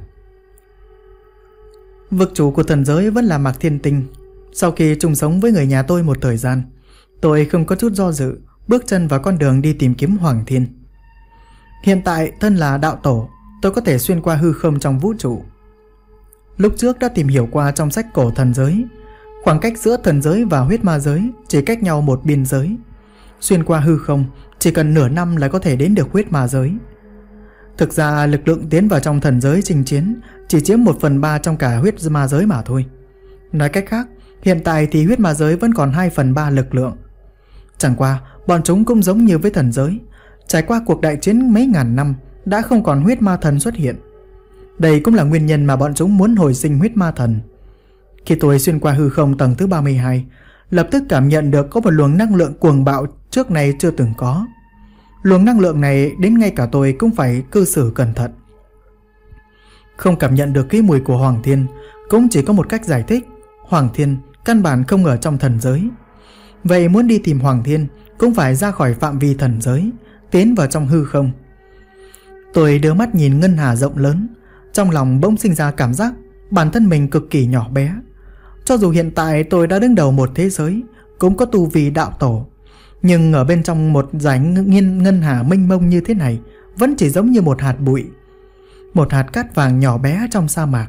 Speaker 1: Vực chủ của thần giới vẫn là Mạc Thiên Tinh. Sau khi chung sống với người nhà tôi một thời gian, tôi không có chút do dự bước chân vào con đường đi tìm kiếm Hoàng Thiên. Hiện tại thân là đạo tổ, tôi có thể xuyên qua hư không trong vũ trụ. Lúc trước đã tìm hiểu qua trong sách cổ thần giới, khoảng cách giữa thần giới và huyết ma giới chỉ cách nhau một biên giới. Xuyên qua hư không chỉ cần nửa năm là có thể đến được huyết ma giới. Thực ra lực lượng tiến vào trong thần giới chinh chiến chỉ chiếm 1/3 trong cả huyết ma giới mà thôi. Nói cách khác, hiện tại thì huyết ma giới vẫn còn 2/3 lực lượng. Chẳng qua bọn chúng cũng giống như với thần giới, trải qua cuộc đại chiến mấy ngàn năm đã không còn huyết ma thần xuất hiện. Đây cũng là nguyên nhân mà bọn chúng muốn hồi sinh huyết ma thần. Khi tôi xuyên qua hư không tầng thứ 32, lập tức cảm nhận được có một luồng năng lượng cuồng bạo trước này chưa từng có. Luồng năng lượng này đến ngay cả tôi cũng phải cư xử cẩn thận. Không cảm nhận được cái mùi của Hoàng Thiên cũng chỉ có một cách giải thích: Hoàng Thiên căn bản không ở trong thần giới. Vậy muốn đi tìm Hoàng Thiên cũng phải ra khỏi phạm vi thần giới, tiến vào trong hư không. Tôi đưa mắt nhìn ngân hà rộng lớn, trong lòng bỗng sinh ra cảm giác bản thân mình cực kỳ nhỏ bé. Cho dù hiện tại tôi đã đứng đầu một thế giới, cũng có tu vi đạo tổ, nhưng ở bên trong một dải ngân hà mênh mông như thế này, vẫn chỉ giống như một hạt bụi, một hạt cát vàng nhỏ bé trong sa mạc.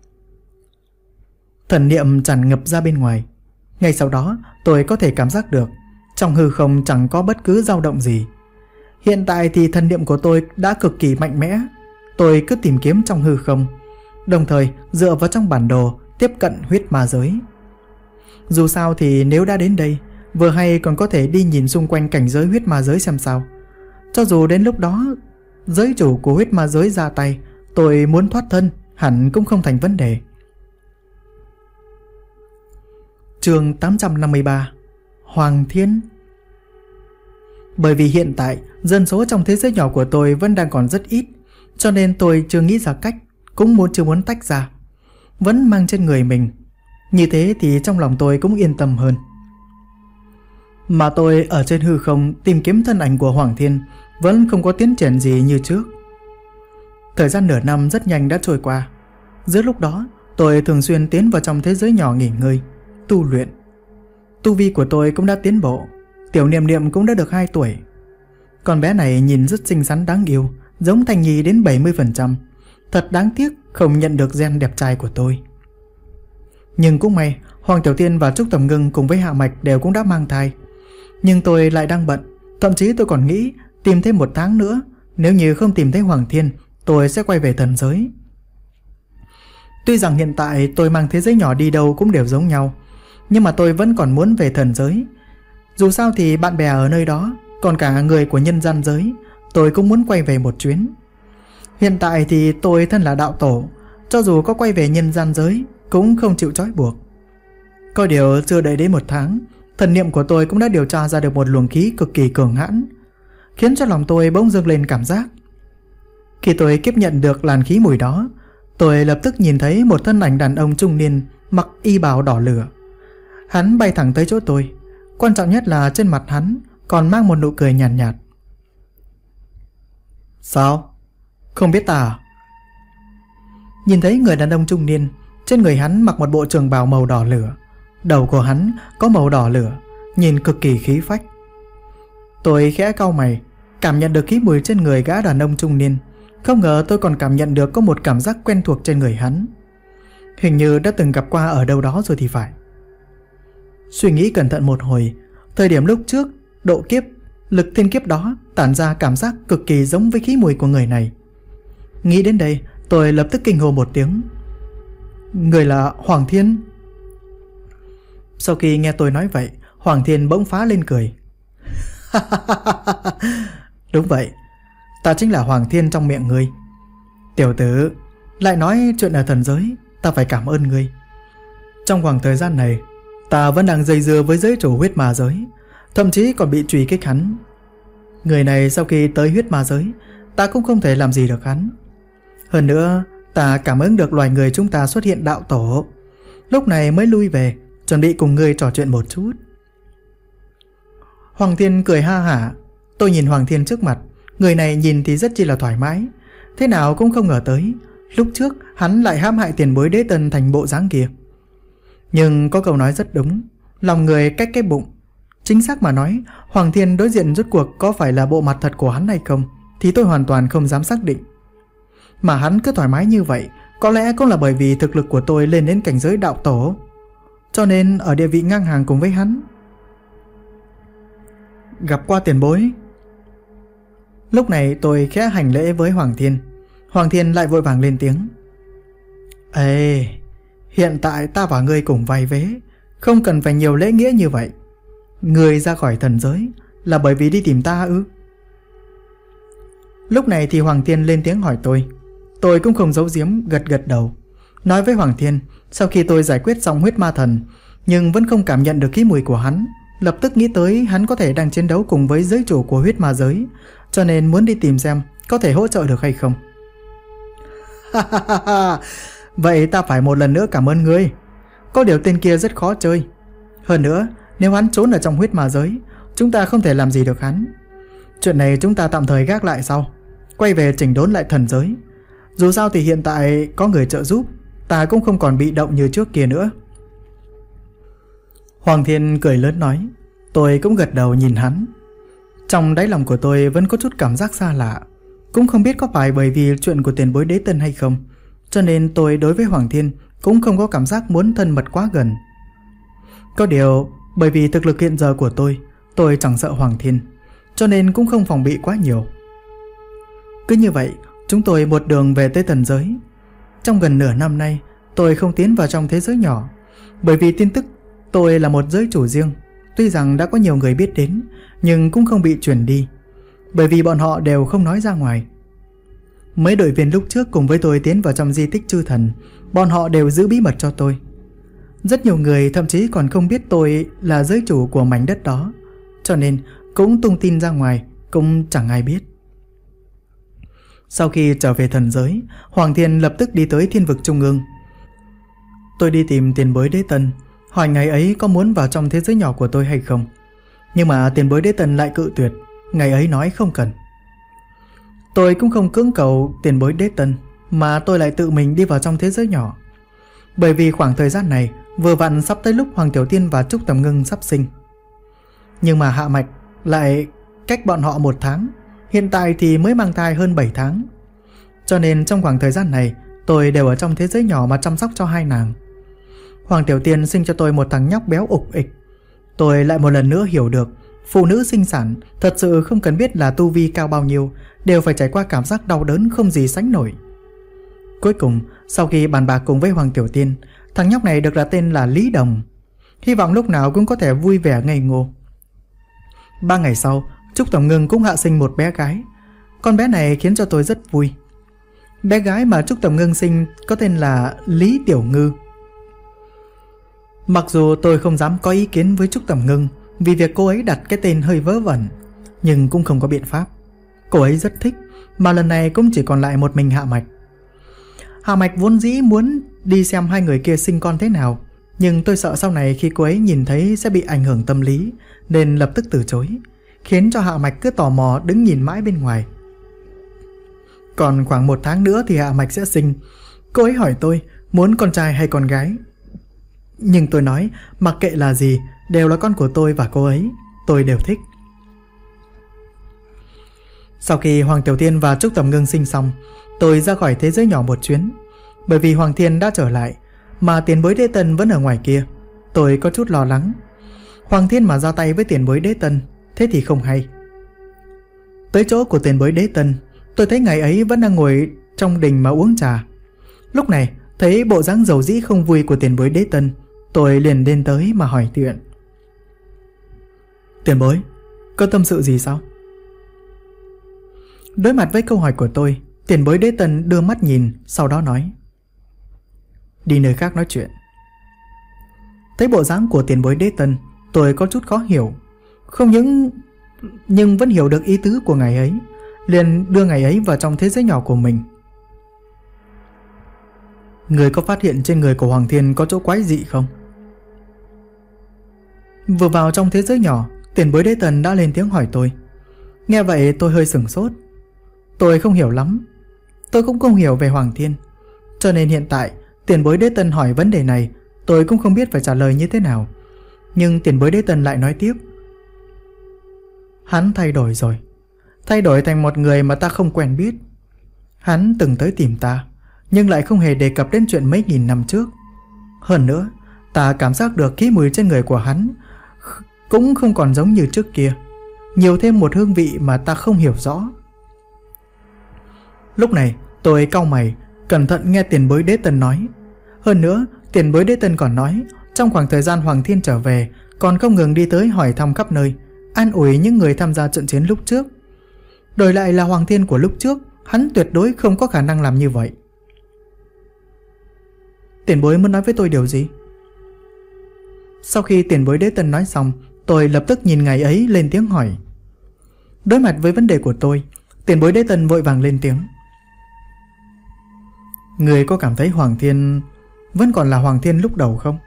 Speaker 1: Thần niệm tràn ngập ra bên ngoài. Ngay sau đó tôi có thể cảm giác được trong hư không chẳng có bất cứ dao động gì. Hiện tại thì thần niệm của tôi đã cực kỳ mạnh mẽ. Tôi cứ tìm kiếm trong hư không, đồng thời dựa vào trong bản đồ tiếp cận huyết ma giới. Dù sao thì nếu đã đến đây, vừa hay còn có thể đi nhìn xung quanh cảnh giới huyết ma giới xem sao. Cho dù đến lúc đó giới chủ của huyết ma giới ra tay, tôi muốn thoát thân hẳn cũng không thành vấn đề. Chương 853 Hoàng Thiên. Bởi vì hiện tại dân số trong thế giới nhỏ của tôi vẫn đang còn rất ít, cho nên tôi chưa nghĩ ra cách, cũng chưa muốn tách ra, vẫn mang trên người mình. Như thế thì trong lòng tôi cũng yên tâm hơn. Mà tôi ở trên hư không tìm kiếm thân ảnh của Hoàng Thiên vẫn không có tiến triển gì như trước. Thời gian nửa năm rất nhanh đã trôi qua. Giữa lúc đó tôi thường xuyên tiến vào trong thế giới nhỏ nghỉ ngơi, tu luyện. Tu vi của tôi cũng đã tiến bộ. Tiểu Niệm Niệm cũng đã được 2 tuổi. Con bé này nhìn rất xinh xắn đáng yêu, giống Thanh Nhi đến 70%. Thật đáng tiếc không nhận được gen đẹp trai của tôi. Nhưng cũng may, Hoàng Tiểu Tiên và Trúc Tầm Ngưng cùng với Hạ Mạch đều cũng đã mang thai. Nhưng tôi lại đang bận. Thậm chí tôi còn nghĩ tìm thêm 1 tháng nữa, nếu như không tìm thấy Hoàng Thiên, tôi sẽ quay về thần giới. Tuy rằng hiện tại tôi mang thế giới nhỏ đi đâu cũng đều giống nhau, nhưng mà tôi vẫn còn muốn về thần giới. Dù sao thì bạn bè ở nơi đó, còn cả người của nhân gian giới, tôi cũng muốn quay về một chuyến. Hiện tại thì tôi thân là đạo tổ, cho dù có quay về nhân gian giới cũng không chịu trói buộc. Có điều chưa đợi đến 1 tháng, thần niệm của tôi cũng đã điều tra ra được một luồng khí cực kỳ cường hãn, khiến cho lòng tôi bỗng dâng lên cảm giác. Khi tôi tiếp nhận được làn khí mùi đó, tôi lập tức nhìn thấy một thân ảnh đàn ông trung niên mặc y bào đỏ lửa. Hắn bay thẳng tới chỗ tôi. Quan trọng nhất là trên mặt hắn còn mang một nụ cười nhàn nhạt. Sao? Không biết ta à? Nhìn thấy người đàn ông trung niên, trên người hắn mặc một bộ trường bào màu đỏ lửa, đầu của hắn có màu đỏ lửa, nhìn cực kỳ khí phách. Tôi khẽ cau mày, cảm nhận được khí mùi trên người gã đàn ông trung niên. Không ngờ tôi còn cảm nhận được có một cảm giác quen thuộc trên người hắn. Hình như đã từng gặp qua ở đâu đó rồi thì phải. Suy nghĩ cẩn thận một hồi, thời điểm lúc trước độ kiếp, lực thiên kiếp đó tản ra cảm giác cực kỳ giống với khí mùi của người này. Nghĩ đến đây, tôi lập tức kinh hô một tiếng. Người là Hoàng Thiên? Sau khi nghe tôi nói vậy, Hoàng Thiên bỗng phá lên cười. Đúng vậy, ta chính là Hoàng Thiên trong miệng ngươi. Tiểu tử, lại nói chuyện ở thần giới, ta phải cảm ơn ngươi. Trong khoảng thời gian này, ta vẫn đang dây dưa với giới chủ huyết ma giới, thậm chí còn bị truy kích hắn. Người này sau khi tới huyết ma giới, ta cũng không thể làm gì được hắn. Hơn nữa, ta cảm ứng được loài người chúng ta xuất hiện đạo tổ, lúc này mới lui về, chuẩn bị cùng ngươi trò chuyện một chút. Hoàng Thiên cười ha hả. Tôi nhìn Hoàng Thiên trước mặt, người này nhìn thì rất chi là thoải mái. Thế nào cũng không ngờ tới, lúc trước hắn lại hãm hại tiền bối đế tân thành bộ dáng kia. Nhưng có câu nói rất đúng, lòng người cách cái bụng. Chính xác mà nói, Hoàng Thiên đối diện rốt cuộc có phải là bộ mặt thật của hắn hay không thì tôi hoàn toàn không dám xác định. Mà hắn cứ thoải mái như vậy, có lẽ cũng là bởi vì thực lực của tôi lên đến cảnh giới đạo tổ, cho nên ở địa vị ngang hàng cùng với hắn. Gặp qua tiền bối. Lúc này tôi khẽ hành lễ với Hoàng Thiên. Hoàng Thiên lại vội vàng lên tiếng. Ê, hiện tại ta và ngươi cùng vai vế, không cần phải nhiều lễ nghĩa như vậy. Ngươi ra khỏi thần giới là bởi vì đi tìm ta ư? Lúc này thì Hoàng Thiên lên tiếng hỏi tôi. Tôi cũng không giấu giếm, gật gật đầu, nói với Hoàng Thiên sau khi tôi giải quyết xong huyết ma thần nhưng vẫn không cảm nhận được khí mùi của hắn, lập tức nghĩ tới hắn có thể đang chiến đấu cùng với giới chủ của huyết ma giới, cho nên muốn đi tìm xem có thể hỗ trợ được hay không. Vậy ta phải một lần nữa cảm ơn ngươi. Có điều tên kia rất khó chơi. Hơn nữa, nếu hắn trốn ở trong huyết ma giới, chúng ta không thể làm gì được hắn. Chuyện này chúng ta tạm thời gác lại sau, quay về chỉnh đốn lại thần giới. Dù sao thì hiện tại có người trợ giúp, ta cũng không còn bị động như trước kia nữa. Hoàng Thiên cười lớn nói. Tôi cũng gật đầu nhìn hắn. Trong đáy lòng của tôi vẫn có chút cảm giác xa lạ. Cũng không biết có phải bởi vì chuyện của tiền bối Đế Tân hay không, cho nên tôi đối với Hoàng Thiên cũng không có cảm giác muốn thân mật quá gần. Có điều bởi vì thực lực hiện giờ của tôi chẳng sợ Hoàng Thiên, cho nên cũng không phòng bị quá nhiều. Cứ như vậy, chúng tôi một đường về tới thần giới. Trong gần nửa năm nay, tôi không tiến vào trong thế giới nhỏ, bởi vì tin tức tôi là một giới chủ riêng, tuy rằng đã có nhiều người biết đến, nhưng cũng không bị truyền đi, bởi vì bọn họ đều không nói ra ngoài. Mấy đội viên lúc trước cùng với tôi tiến vào trong di tích chư thần, bọn họ đều giữ bí mật cho tôi. Rất nhiều người thậm chí còn không biết tôi là giới chủ của mảnh đất đó, cho nên cũng tung tin ra ngoài, cũng chẳng ai biết. Sau khi trở về thần giới, Hoàng Thiên lập tức đi tới Thiên vực Trung ương. Tôi đi tìm tiền bối Đế Tân, hỏi ngày ấy có muốn vào trong thế giới nhỏ của tôi hay không. Nhưng mà tiền bối Đế Tân lại cự tuyệt, ngày ấy nói không cần. Tôi cũng không cưỡng cầu tiền bối Đế Tân, mà tôi lại tự mình đi vào trong thế giới nhỏ. Bởi vì khoảng thời gian này vừa vặn sắp tới lúc Hoàng Tiểu Tiên và Trúc Tầm Ngưng sắp sinh. Nhưng mà Hạ Mạch lại cách bọn họ 1 tháng, hiện tại thì mới mang thai hơn 7 tháng. Cho nên trong khoảng thời gian này tôi đều ở trong thế giới nhỏ mà chăm sóc cho hai nàng. Hoàng Tiểu Tiên sinh cho tôi một thằng nhóc béo ục ịch. Tôi lại một lần nữa hiểu được phụ nữ sinh sản thật sự không cần biết là tu vi cao bao nhiêu, đều phải trải qua cảm giác đau đớn không gì sánh nổi. Cuối cùng, sau khi bàn bạc cùng với Hoàng Tiểu Tiên, thằng nhóc này được đặt tên là Lý Đồng. Hy vọng lúc nào cũng có thể vui vẻ ngây ngô. 3 ngày sau, Trúc Tầm Ngưng cũng hạ sinh một bé gái. Con bé này khiến cho tôi rất vui. Bé gái mà Trúc Tầm Ngưng sinh có tên là Lý Tiểu Ngư. Mặc dù tôi không dám có ý kiến với Trúc Tầm Ngưng vì việc cô ấy đặt cái tên hơi vớ vẩn, nhưng cũng không có biện pháp. Cô ấy rất thích, mà lần này cũng chỉ còn lại một mình Hạ Mạch. Hạ Mạch vốn dĩ muốn đi xem hai người kia sinh con thế nào, nhưng tôi sợ sau này khi cô ấy nhìn thấy sẽ bị ảnh hưởng tâm lý, nên lập tức từ chối, khiến cho Hạ Mạch cứ tò mò đứng nhìn mãi bên ngoài. Còn khoảng 1 tháng nữa thì Hạ Mạch sẽ sinh. Cô ấy hỏi tôi muốn con trai hay con gái, nhưng tôi nói mặc kệ là gì, đều là con của tôi và cô ấy, tôi đều thích. Sau khi Hoàng Tiểu Tiên và Trúc Tầm Ngưng sinh xong, tôi ra khỏi thế giới nhỏ một chuyến. Bởi vì Hoàng Thiên đã trở lại, mà tiền bối Đế Tân vẫn ở ngoài kia, tôi có chút lo lắng. Hoàng Thiên mà ra tay với tiền bối Đế Tân, thế thì không hay. Tới chỗ của tiền bối Đế Tân, tôi thấy ngày ấy vẫn đang ngồi trong đình mà uống trà. Lúc này thấy bộ dáng dầu dĩ không vui của tiền bối Đế Tân, tôi liền lên tới mà hỏi chuyện. Tiền bối, có tâm sự gì sao? Đối mặt với câu hỏi của tôi, tiền bối Đế Tân đưa mắt nhìn, sau đó nói: đi nơi khác nói chuyện. Thấy bộ dáng của tiền bối Đế Tân, tôi có chút khó hiểu. Không những nhưng vẫn hiểu được ý tứ của ngày ấy, liền đưa ngày ấy vào trong thế giới nhỏ của mình. Người có phát hiện trên người của Hoàng Thiên có chỗ quái dị không? Vừa vào trong thế giới nhỏ, tiền bối Đế Tân đã lên tiếng hỏi tôi. Nghe vậy tôi hơi sửng sốt. Tôi không hiểu lắm, tôi cũng không hiểu về Hoàng Thiên, cho nên hiện tại tiền bối Đế Tân hỏi vấn đề này, tôi cũng không biết phải trả lời như thế nào. Nhưng tiền bối Đế Tân lại nói tiếp: hắn thay đổi rồi, thay đổi thành một người mà ta không quen biết. Hắn từng tới tìm ta, nhưng lại không hề đề cập đến chuyện mấy nghìn năm trước. Hơn nữa, ta cảm giác được khí mùi trên người của hắn cũng không còn giống như trước kia, nhiều thêm một hương vị mà ta không hiểu rõ. Lúc này tôi cau mày, cẩn thận nghe tiền bối Đế Tân nói. Hơn nữa, tiền bối Đế Tân còn nói trong khoảng thời gian Hoàng Thiên trở về, còn không ngừng đi tới hỏi thăm khắp nơi, an ủi những người tham gia trận chiến lúc trước. Đổi lại là Hoàng Thiên của lúc trước, hắn tuyệt đối không có khả năng làm như vậy. Tiền bối muốn nói với tôi điều gì? Sau khi tiền bối Đế Tân nói xong, tôi lập tức nhìn ngày ấy lên tiếng hỏi. Đối mặt với vấn đề của tôi, tiền bối Đế Tân vội vàng lên tiếng. Người có cảm thấy Hoàng Thiên vẫn còn là Hoàng Thiên lúc đầu không?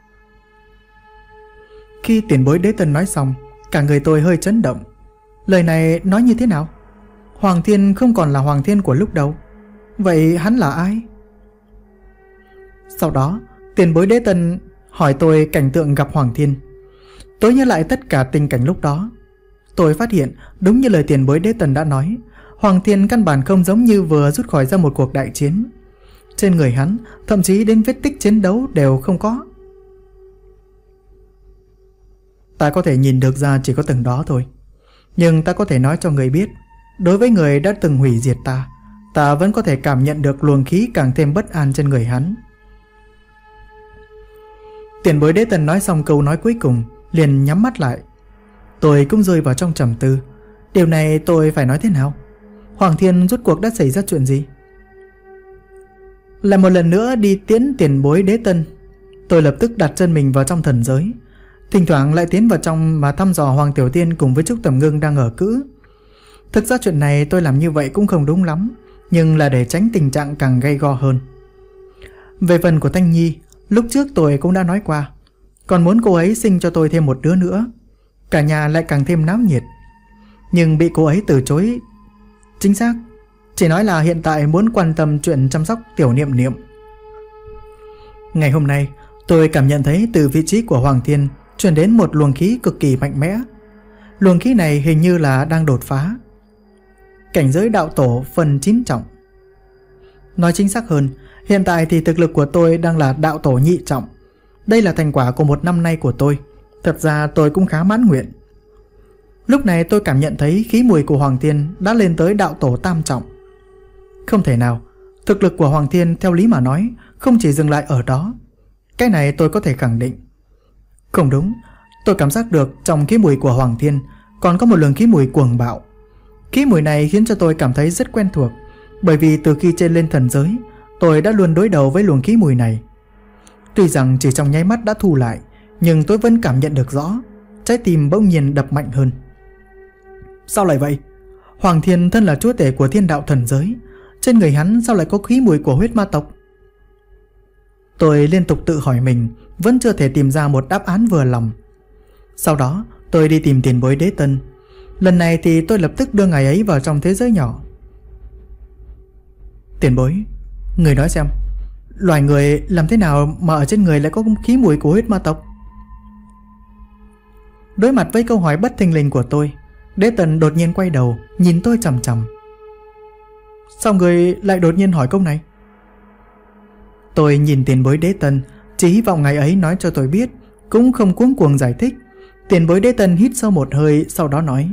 Speaker 1: Khi tiền bối Đế Tân nói xong, cả người tôi hơi chấn động. Lời này nói như thế nào? Hoàng Thiên không còn là Hoàng Thiên của lúc đầu, vậy hắn là ai? Sau đó tiền bối Đế Tân hỏi tôi cảnh tượng gặp Hoàng Thiên. Tôi nhớ lại tất cả tình cảnh lúc đó. Tôi phát hiện đúng như lời tiền bối Đế Tần đã nói, Hoàng Thiên căn bản không giống như vừa rút khỏi ra một cuộc đại chiến. Trên người hắn thậm chí đến vết tích chiến đấu đều không có. Ta có thể nhìn được ra chỉ có từng đó thôi, nhưng ta có thể nói cho người biết, đối với người đã từng hủy diệt ta, ta vẫn có thể cảm nhận được luồng khí càng thêm bất an trên người hắn. Tiền bối Đế Tần nói xong câu nói cuối cùng liền nhắm mắt lại. Tôi cũng rơi vào trong trầm tư. Điều này tôi phải nói thế nào? Hoàng Thiên rốt cuộc đã xảy ra chuyện gì? Lại một lần nữa đi tiễn tiền bối Đế Tân, tôi lập tức đặt chân mình vào trong thần giới, thỉnh thoảng lại tiến vào trong mà thăm dò Hoàng Tiểu Tiên cùng với Trúc Tầm Ngưng đang ở cữ. Thực ra chuyện này tôi làm như vậy cũng không đúng lắm, nhưng là để tránh tình trạng càng gay go hơn. Về phần của Thanh Nhi, lúc trước tôi cũng đã nói qua, còn muốn cô ấy sinh cho tôi thêm một đứa nữa, cả nhà lại càng thêm náo nhiệt. Nhưng bị cô ấy từ chối. Chính xác, chỉ nói là hiện tại muốn quan tâm chuyện chăm sóc Tiểu Niệm Niệm. Ngày hôm nay tôi cảm nhận thấy từ vị trí của Hoàng Thiên truyền đến một luồng khí cực kỳ mạnh mẽ. Luồng khí này hình như là đang đột phá cảnh giới đạo tổ phần 9 trọng. Nói chính xác hơn, hiện tại thì thực lực của tôi đang là đạo tổ nhị trọng. Đây là thành quả của một năm nay của tôi. Thật ra tôi cũng khá mãn nguyện. Lúc này tôi cảm nhận thấy khí mùi của Hoàng Thiên đã lên tới đạo tổ tam trọng. Không thể nào, thực lực của Hoàng Thiên theo lý mà nói không chỉ dừng lại ở đó. Cái này tôi có thể khẳng định. Không đúng, tôi cảm giác được trong khí mùi của Hoàng Thiên còn có một luồng khí mùi cuồng bạo. Khí mùi này khiến cho tôi cảm thấy rất quen thuộc, bởi vì từ khi trên lên thần giới, tôi đã luôn đối đầu với luồng khí mùi này. Tuy rằng chỉ trong nháy mắt đã thu lại, nhưng tôi vẫn cảm nhận được rõ, trái tim bỗng nhiên đập mạnh hơn. Sao lại vậy? Hoàng Thiên thân là chúa tể của thiên đạo thần giới, trên người hắn sao lại có khí mùi của huyết ma tộc? Tôi liên tục tự hỏi mình, vẫn chưa thể tìm ra một đáp án vừa lòng. Sau đó tôi đi tìm tiền bối Đế Tân. Lần này thì tôi lập tức đưa ngài ấy vào trong thế giới nhỏ. Tiền bối, người nói xem, loài người làm thế nào mà ở trên người lại có khí mùi của huyết ma tộc? Đối mặt với câu hỏi bất thình lình của tôi, Đế Tân đột nhiên quay đầu nhìn tôi chằm chằm. Sao người lại đột nhiên hỏi câu này? Tôi nhìn tiền bối Đế Tân, chỉ hy vọng ngài ấy nói cho tôi biết, cũng không cuống cuồng giải thích. Tiền bối Đế Tân hít sâu một hơi, sau đó nói: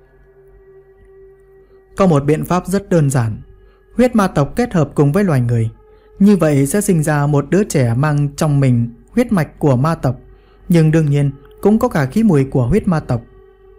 Speaker 1: có một biện pháp rất đơn giản. Huyết ma tộc kết hợp cùng với loài người, như vậy sẽ sinh ra một đứa trẻ mang trong mình huyết mạch của ma tộc, nhưng đương nhiên cũng có cả khí mùi của huyết ma tộc.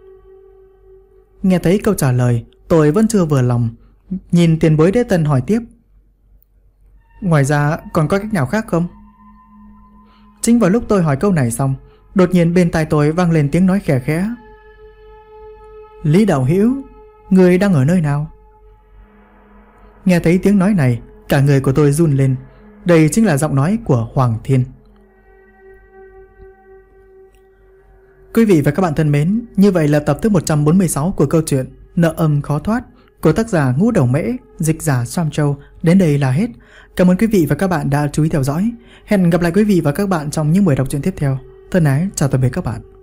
Speaker 1: Nghe thấy câu trả lời, tôi vẫn chưa vừa lòng, nhìn tiền bối Đế Tân hỏi tiếp: ngoài ra còn có cách nào khác không? Chính vào lúc tôi hỏi câu này xong, đột nhiên bên tai tôi vang lên tiếng nói khẽ khẽ: Lý đạo hữu, người đang ở nơi nào? Nghe thấy tiếng nói này, cả người của tôi run lên. Đây chính là giọng nói của Hoàng Thiên. Quý vị và các bạn thân mến, như vậy là tập thứ 146 của câu chuyện Nợ Âm Khó Thoát của tác giả Ngũ Đầu Mễ, dịch giả Sam Châu đến đây là hết. Cảm ơn quý vị và các bạn đã chú ý theo dõi. Hẹn gặp lại quý vị và các bạn trong những buổi đọc truyện tiếp theo. Thân ái chào tạm biệt các bạn.